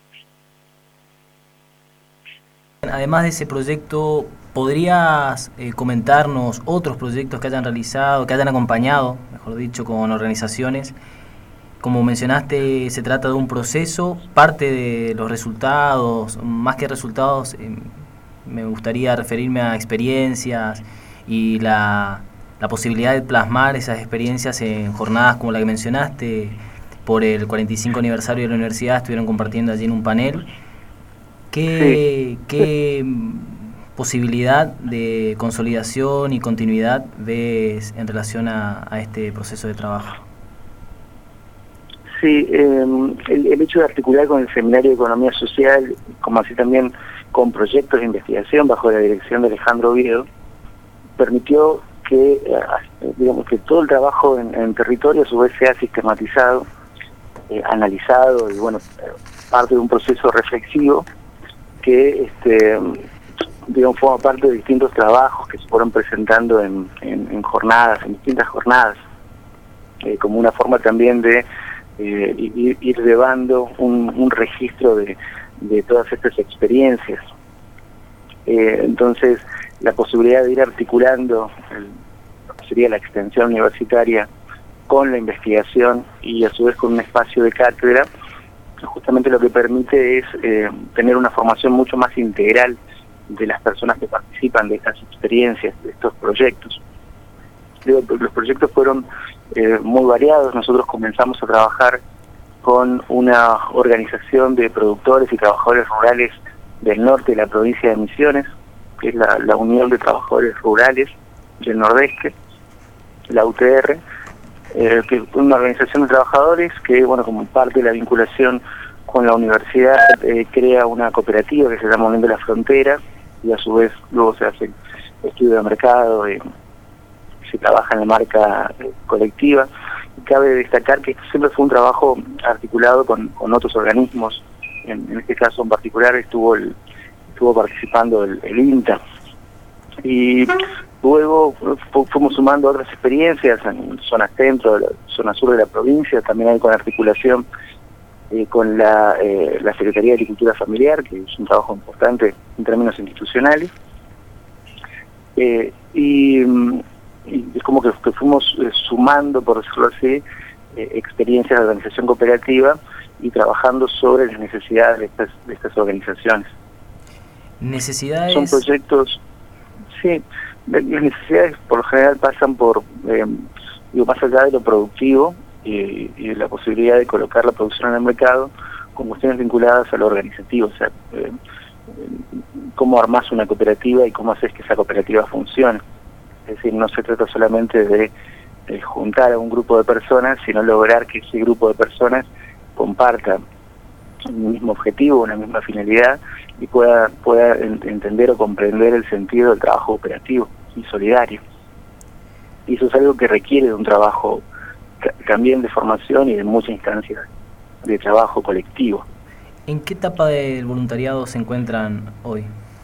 Además de ese proyecto, ¿podrías eh, comentarnos otros proyectos que hayan realizado, que hayan acompañado, mejor dicho, con organizaciones? Como mencionaste, se trata de un proceso, parte de los resultados, más que resultados, eh, me gustaría referirme a experiencias y la, la posibilidad de plasmar esas experiencias en jornadas como la que mencionaste. Por el cuarenta y cinco aniversario de la universidad estuvieron compartiendo allí en un panel. ¿Qué, sí. qué posibilidad de consolidación y continuidad ves en relación a, a este proceso de trabajo? Sí, eh, el, el hecho de articular con el Seminario de Economía Social, como así también con proyectos de investigación bajo la dirección de Alejandro Oviedo, permitió que, eh, digamos, que todo el trabajo en, en territorio a su vez sea sistematizado, eh, analizado y, bueno, parte de un proceso reflexivo que, este, digamos, forma parte de distintos trabajos que se fueron presentando en, en, en jornadas, en distintas jornadas, eh, como una forma también de eh, ir, ir llevando un, un registro de de todas estas experiencias. Eh, entonces, la posibilidad de ir articulando el, lo que sería la extensión universitaria con la investigación y a su vez con un espacio de cátedra, justamente lo que permite es eh, tener una formación mucho más integral de las personas que participan de estas experiencias, de estos proyectos. Digo, los proyectos fueron eh, muy variados. Nosotros comenzamos a trabajar con una organización de productores y trabajadores rurales del norte de la provincia de Misiones, que es la, la Unión de Trabajadores Rurales del Nordeste, la U T R, eh, que es una organización de trabajadores que, bueno, como parte de la vinculación con la universidad, eh, crea una cooperativa que se llama Unión de la Frontera, y a su vez luego se hace estudio de mercado, eh, se trabaja en la marca eh, colectiva. Cabe destacar que esto siempre fue un trabajo articulado con, con otros organismos. En, en este caso en particular estuvo el, estuvo participando el, el INTA. Y luego fu fuimos sumando otras experiencias en zona centro, la zona sur de la provincia, también hay con articulación eh, con la, eh, la Secretaría de Agricultura Familiar, que es un trabajo importante en términos institucionales. Eh, y... y es como que, que fuimos eh, sumando, por decirlo así, eh, experiencias de organización cooperativa y trabajando sobre las necesidades de estas, de estas organizaciones. ¿Necesidades? Son proyectos, sí, las necesidades por lo general pasan por, eh, digo, más allá de lo productivo y, y de la posibilidad de colocar la producción en el mercado, con cuestiones vinculadas a lo organizativo, o sea, eh, cómo armás una cooperativa y cómo haces que esa cooperativa funcione. Es decir, no se trata solamente de, de juntar a un grupo de personas, sino lograr que ese grupo de personas comparta un mismo objetivo, una misma finalidad y pueda, pueda entender o comprender el sentido del trabajo operativo y solidario. Y eso es algo que requiere de un trabajo también de formación y de muchas instancias de trabajo colectivo. ¿En qué etapa del voluntariado se encuentran hoy?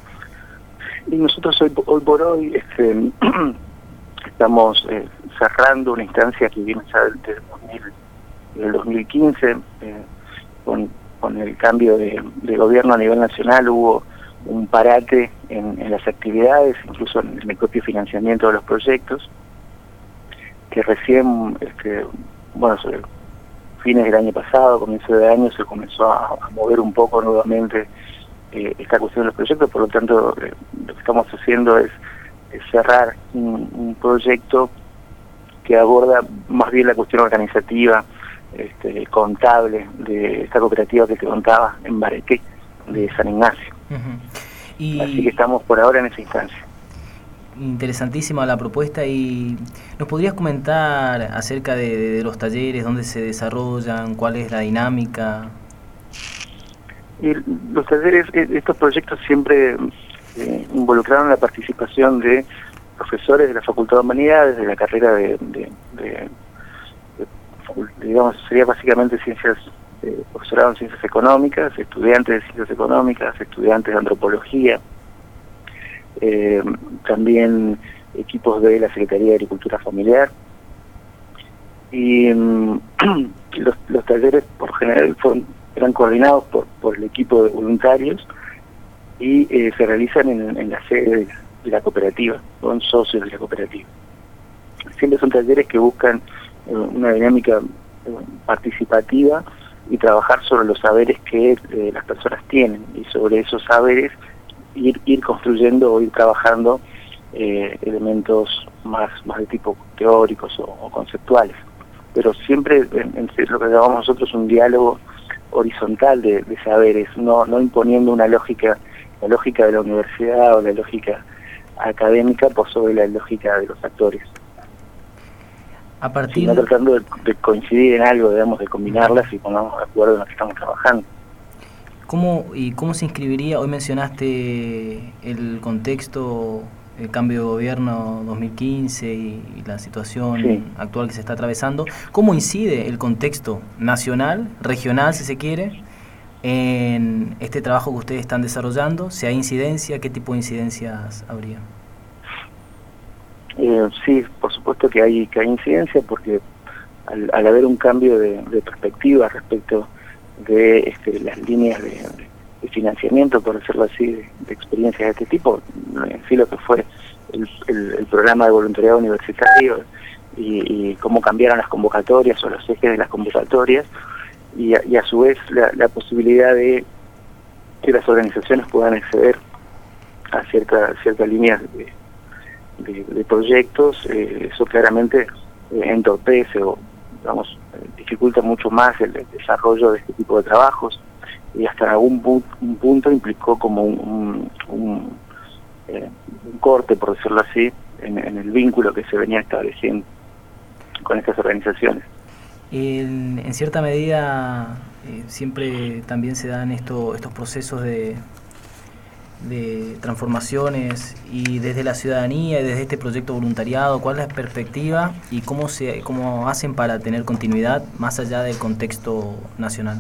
Y nosotros hoy, hoy por hoy este, estamos eh, cerrando una instancia que viene ya desde el dos mil quince, eh, con con el cambio de, de gobierno a nivel nacional hubo un parate en, en las actividades, incluso en el propio financiamiento de los proyectos, que recién, este, bueno, sobre fines del año pasado, comienzo de año, se comenzó a, a mover un poco nuevamente eh, esta cuestión de los proyectos. Por lo tanto, eh, lo que estamos haciendo es, es cerrar un, un proyecto que aborda más bien la cuestión organizativa, este, contable de esta cooperativa que te contaba en Bareté, de San Ignacio. Uh-huh. Y así que estamos por ahora en esa instancia. Interesantísima la propuesta. ¿Y nos podrías comentar acerca de, de, de los talleres, dónde se desarrollan, cuál es la dinámica? Y los talleres, estos proyectos siempre eh, involucraron la participación de profesores de la Facultad de Humanidades, de la carrera de, de, de, de digamos, sería básicamente ciencias, eh, profesorado en ciencias económicas, estudiantes de ciencias económicas, estudiantes de antropología, eh, también equipos de la Secretaría de Agricultura Familiar, y um, los, los talleres por general fueron, eran coordinados por, por el equipo de voluntarios y eh, se realizan en, en la sede de de la cooperativa, son socios de la cooperativa. Siempre son talleres que buscan eh, una dinámica eh, participativa y trabajar sobre los saberes que eh, las personas tienen, y sobre esos saberes ir, ir construyendo o ir trabajando eh, elementos más, más de tipo teóricos o, o conceptuales. Pero siempre en, en lo que llamamos nosotros un diálogo horizontal de, de saberes, no, no imponiendo una lógica, la lógica de la universidad o la lógica académica por sobre la lógica de los actores. A partir Sino tratando de, de coincidir en algo, digamos, de combinarlas y ponernos de acuerdo en lo que estamos trabajando. ¿Cómo y cómo se inscribiría? Hoy mencionaste el contexto, el cambio de gobierno dos mil quince y, y la situación sí. actual que se está atravesando. ¿Cómo incide el contexto nacional, regional, si se quiere, en este trabajo que ustedes están desarrollando? Si hay incidencia, ¿qué tipo de incidencias habría? Eh, sí, por supuesto que hay que hay incidencia, porque al, al haber un cambio de, de perspectiva respecto de este, las líneas de, de financiamiento, por decirlo así, de, de experiencias de este tipo, en sí lo que fue el, el, el programa de voluntariado universitario y, y cómo cambiaron las convocatorias o los ejes de las convocatorias, Y a, y a su vez la, la posibilidad de que las organizaciones puedan acceder a cierta, ciertas líneas de, de, de proyectos, eh, eso claramente eh, entorpece o digamos, eh, dificulta mucho más el, el desarrollo de este tipo de trabajos, y hasta en algún pu un punto implicó como un, un, un, eh, un corte, por decirlo así, en, en el vínculo que se venía estableciendo con estas organizaciones. En, en cierta medida eh, siempre también se dan esto, estos procesos de, de transformaciones, y desde la ciudadanía y desde este proyecto voluntariado, ¿cuál es la perspectiva y cómo se cómo hacen para tener continuidad más allá del contexto nacional?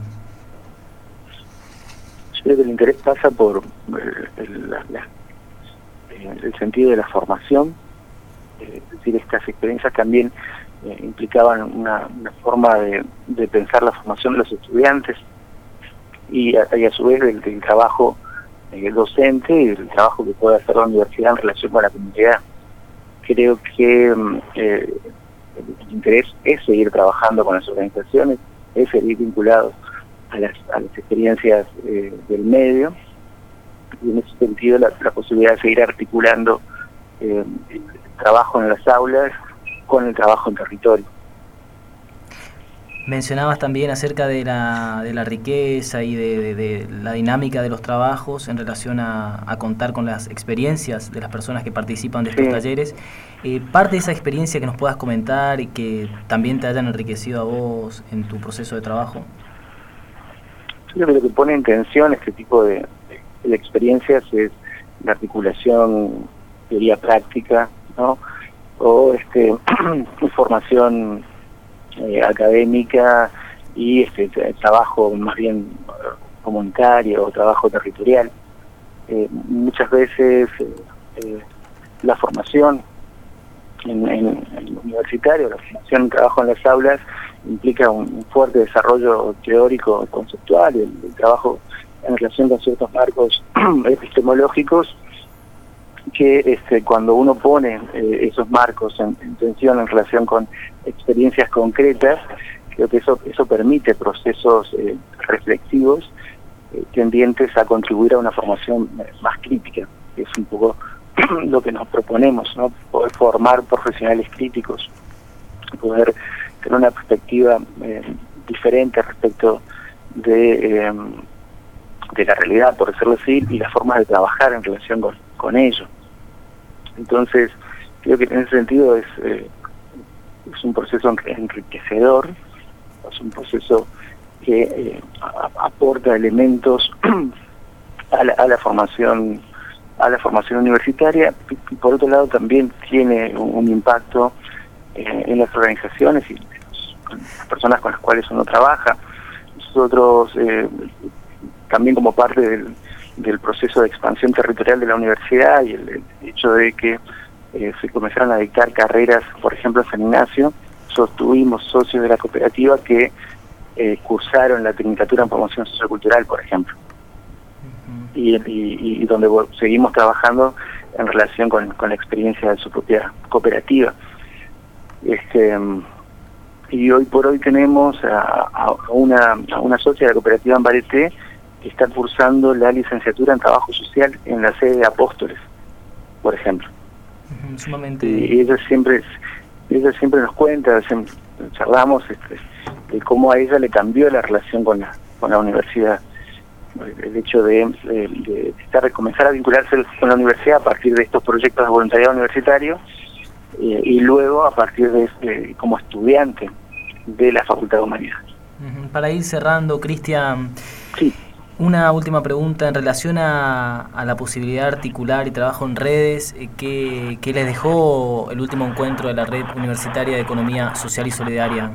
Yo creo que el interés pasa por el, el, la, la, el sentido de la formación, eh, es decir, estas experiencias también Eh, implicaban una, una forma de, de pensar la formación de los estudiantes y a, y a su vez del, del trabajo eh, docente y del trabajo que puede hacer la universidad en relación con la comunidad. Creo que eh, el interés es seguir trabajando con las organizaciones, es seguir vinculados a las, a las experiencias eh, del medio, y en ese sentido la, la posibilidad de seguir articulando eh, el trabajo en las aulas con el trabajo en territorio. Mencionabas también acerca de la, de la riqueza y de, de, de la dinámica de los trabajos en relación a, a contar con las experiencias de las personas que participan de estos sí. talleres. Eh, parte de esa experiencia que nos puedas comentar y que también te hayan enriquecido a vos en tu proceso de trabajo. Yo creo que lo que pone en tensión este tipo de, de, de experiencias es la articulación teoría práctica, ¿no? O este formación eh, académica y este trabajo más bien comunitario o trabajo territorial. Eh, muchas veces eh, la formación en, en, en el universitario, la formación en trabajo en las aulas implica un, un fuerte desarrollo teórico, conceptual, el, el trabajo en relación con ciertos marcos epistemológicos, que este, cuando uno pone eh, esos marcos en, en tensión en relación con experiencias concretas, creo que eso, eso permite procesos eh, reflexivos eh, tendientes a contribuir a una formación más crítica, que es un poco lo que nos proponemos, ¿no? Poder formar profesionales críticos, poder tener una perspectiva eh, diferente respecto de, eh, de la realidad, por decirlo así, y las formas de trabajar en relación con, con ello. Entonces, creo que en ese sentido es, eh, es un proceso enriquecedor, es un proceso que eh, a, aporta elementos a la, a la formación a la formación universitaria, y por otro lado también tiene un, un impacto eh, en las organizaciones y con las personas con las cuales uno trabaja. Nosotros eh, también como parte del, del proceso de expansión territorial de la universidad y el, el hecho de que eh, se comenzaron a dictar carreras, por ejemplo en San Ignacio, sostuvimos socios de la cooperativa que eh, cursaron la Tecnicatura en Promoción Sociocultural, por ejemplo. Y, y, y donde seguimos trabajando en relación con, con la experiencia de su propia cooperativa. Este, y hoy por hoy tenemos a, a, una, a una socia de la cooperativa en Bareté que está cursando la licenciatura en Trabajo Social en la sede de Apóstoles, por ejemplo. Uh-huh, sumamente... Y ella siempre, ella siempre nos cuenta, siempre charlamos este, de cómo a ella le cambió la relación con la, con la universidad. El hecho de, de, de estar, comenzar a vincularse con la universidad a partir de estos proyectos de voluntariado universitario eh, y luego a partir de, de como estudiante de la Facultad de Humanidades. Uh-huh. Para ir cerrando, Cristian, sí. Una última pregunta en relación a, a la posibilidad de articular y trabajo en redes. ¿Qué, qué les dejó el último encuentro de la Red Universitaria de Economía Social y Solidaria?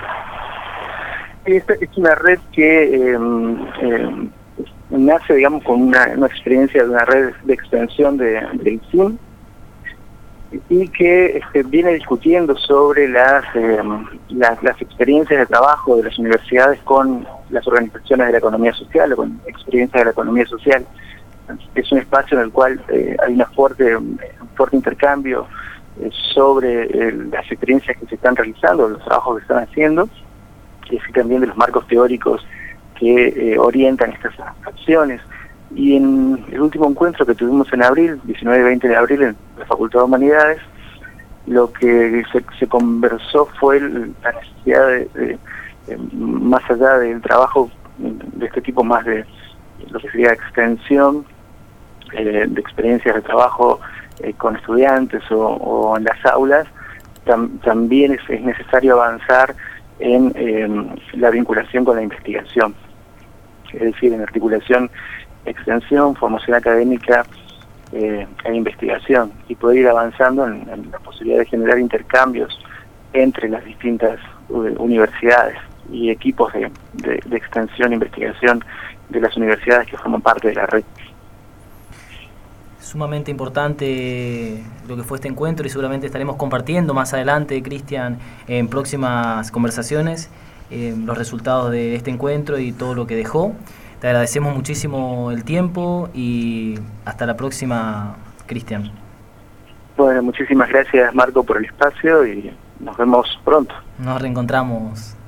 Esta es una red que eh, eh, nace, digamos, con una, una experiencia de una red de extensión de, de I C I M y que este, viene discutiendo sobre las, eh, las las experiencias de trabajo de las universidades con las organizaciones de la economía social o con experiencias de la economía social. Es un espacio en el cual eh, hay una fuerte, un fuerte intercambio eh, sobre eh, las experiencias que se están realizando, los trabajos que están haciendo, y así también de los marcos teóricos que eh, orientan estas acciones. Y en el último encuentro que tuvimos en abril, diecinueve y veinte de abril, en la Facultad de Humanidades, lo que se, se conversó fue el, la necesidad de, de, de, más allá del trabajo de este tipo, más de lo que sería extensión eh, de experiencias de trabajo eh, con estudiantes o, o en las aulas, tam, también es, es necesario avanzar en eh, la vinculación con la investigación, es decir, en articulación, extensión, formación académica eh, e investigación, y poder ir avanzando en, en la posibilidad de generar intercambios entre las distintas uh, universidades y equipos de, de, de extensión e investigación de las universidades que forman parte de la red. Sumamente importante lo que fue este encuentro y seguramente estaremos compartiendo más adelante, Cristian, en próximas conversaciones, eh, los resultados de este encuentro y todo lo que dejó. Te agradecemos muchísimo el tiempo y hasta la próxima, Cristian. Bueno, muchísimas gracias, Marco, por el espacio y nos vemos pronto. Nos reencontramos.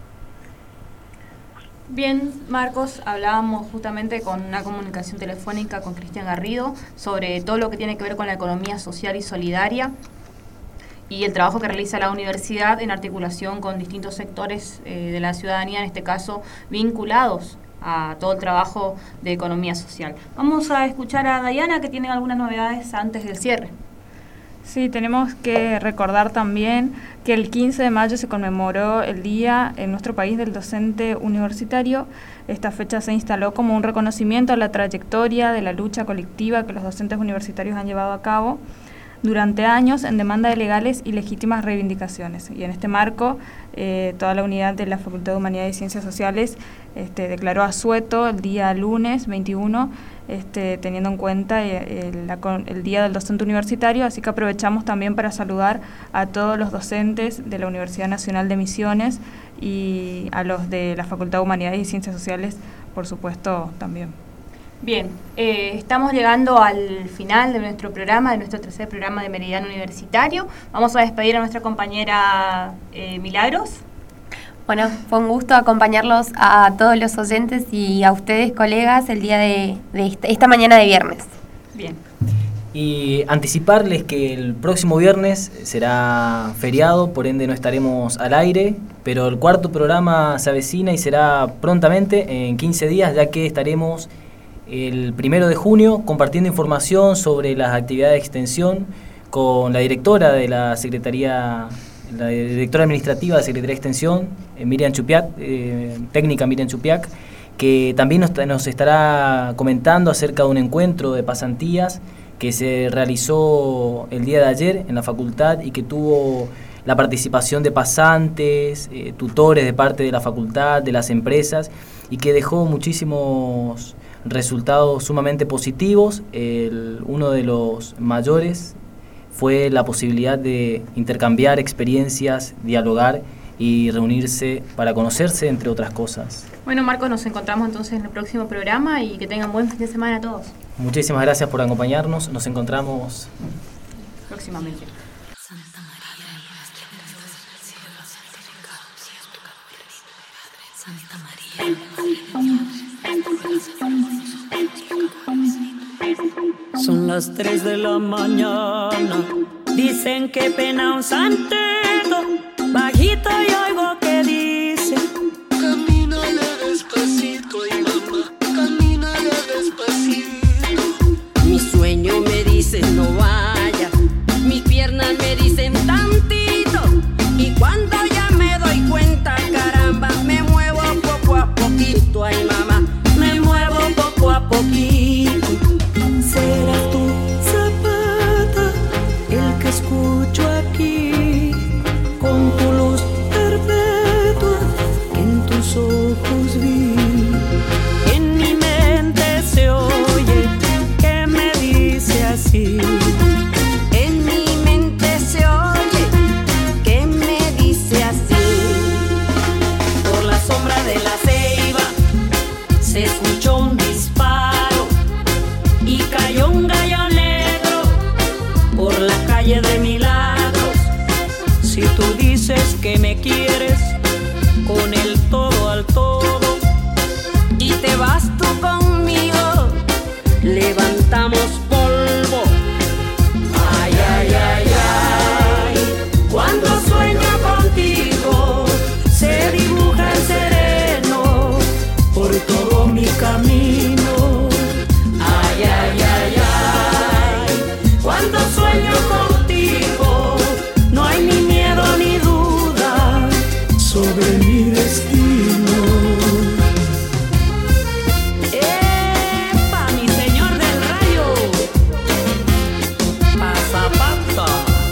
Bien, Marcos, hablábamos justamente con una comunicación telefónica con Cristian Garrido sobre todo lo que tiene que ver con la economía social y solidaria y el trabajo que realiza la universidad en articulación con distintos sectores eh, de la ciudadanía, en este caso vinculados a todo el trabajo de economía social. Vamos a escuchar a Dayana, que tiene algunas novedades antes del cierre. Sí, tenemos que recordar también que el quince de mayo se conmemoró el Día en nuestro país del Docente Universitario. Esta fecha se instaló como un reconocimiento a la trayectoria de la lucha colectiva que los docentes universitarios han llevado a cabo durante años en demanda de legales y legítimas reivindicaciones. Y en este marco, eh, toda la unidad de la Facultad de Humanidades y Ciencias Sociales este, declaró asueto el día lunes veintiuno este, teniendo en cuenta el, el, el Día del Docente Universitario, así que aprovechamos también para saludar a todos los docentes de la Universidad Nacional de Misiones y a los de la Facultad de Humanidades y Ciencias Sociales, por supuesto, también. Bien, eh, estamos llegando al final de nuestro programa, de nuestro tercer programa de Meridiano Universitario. Vamos a despedir a nuestra compañera eh, Milagros. Bueno, fue un gusto acompañarlos a todos los oyentes y a ustedes, colegas, el día de, de esta, esta mañana de viernes. Bien. Y anticiparles que el próximo viernes será feriado, por ende no estaremos al aire, pero el cuarto programa se avecina y será prontamente, en quince días, ya que estaremos el primero de junio compartiendo información sobre las actividades de extensión con la directora de la Secretaría, la directora administrativa de la Secretaría de Extensión, eh, Miriam Chupiac, eh, técnica Miriam Chupiac, que también nos, nos estará comentando acerca de un encuentro de pasantías que se realizó el día de ayer en la facultad y que tuvo la participación de pasantes, eh, tutores de parte de la facultad, de las empresas, y que dejó muchísimos resultados sumamente positivos. El, uno de los mayores fue la posibilidad de intercambiar experiencias, dialogar y reunirse para conocerse, entre otras cosas. Bueno, Marcos, nos encontramos entonces en el próximo programa y que tengan buen fin de semana a todos. Muchísimas gracias por acompañarnos. Nos encontramos próximamente. Son las tres de la mañana. Dicen que pena un santero. Bajito y oigo que dice: camínale despacito, ay mamá, camínale despacito. Mi sueño me dice no vaya, mis piernas me dicen tantito. Y cuando ya me doy cuenta, caramba, me muevo poco a poquito, ay mamá, me muevo poco a poquito. Serás tú, Zapata, el que escucho aquí, con tu luz perpetua que en tus ojos vi. En mi mente se oye que me dice así. En mi mente se oye que me dice así. Por la sombra de la ceiba se escuchó un disparo y cayó un gallo negro por la calle de Milagros. Si tú dices que me quieres con el todo al todo y te vas tú conmigo, levantamos polvo. Ay, ay, ay, ay, cuando sueño contigo se dibuja el sereno por todo mi camino. Ay, ay, ay, ay, cuando sueño contigo no hay ni miedo ni duda sobre mi destino. ¡Epa, mi señor del rayo! Pasapata.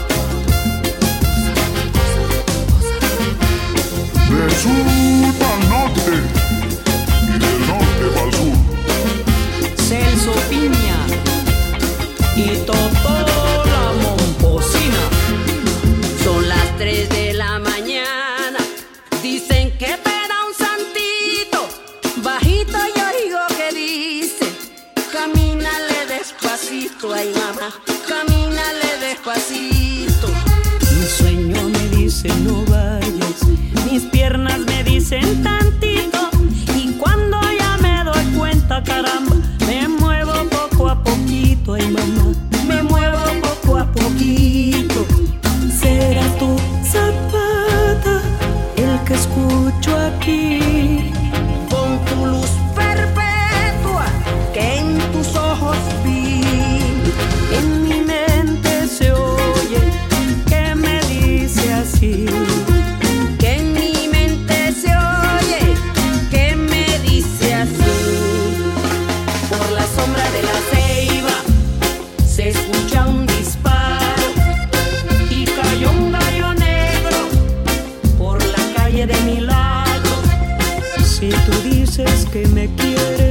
Del sur al norte y del norte al sur. Celso Piña y Totó la Momposina. Son las tres de la mañana. Dicen que peda un santito. Bajito yo oigo que dice: camínale despacito, ay mamá, camínale despacito. Mi sueño me dice no vayas, mis piernas me dicen tantito. Y cuando ya me doy cuenta, caramba, me muevo poco a poquito, ay mamá, me muevo poco a poquito. Serás tú, Zapata, el que escucho aquí, con tu luz perpetua que en tus ojos vi. En mi mente se oye que me dice así. Que en mi mente se oye que me dice así. Por la sombra de la ceiba se escucha un disparo y cayó un gallo negro por la calle de Milagros. Si tú dices que me quieres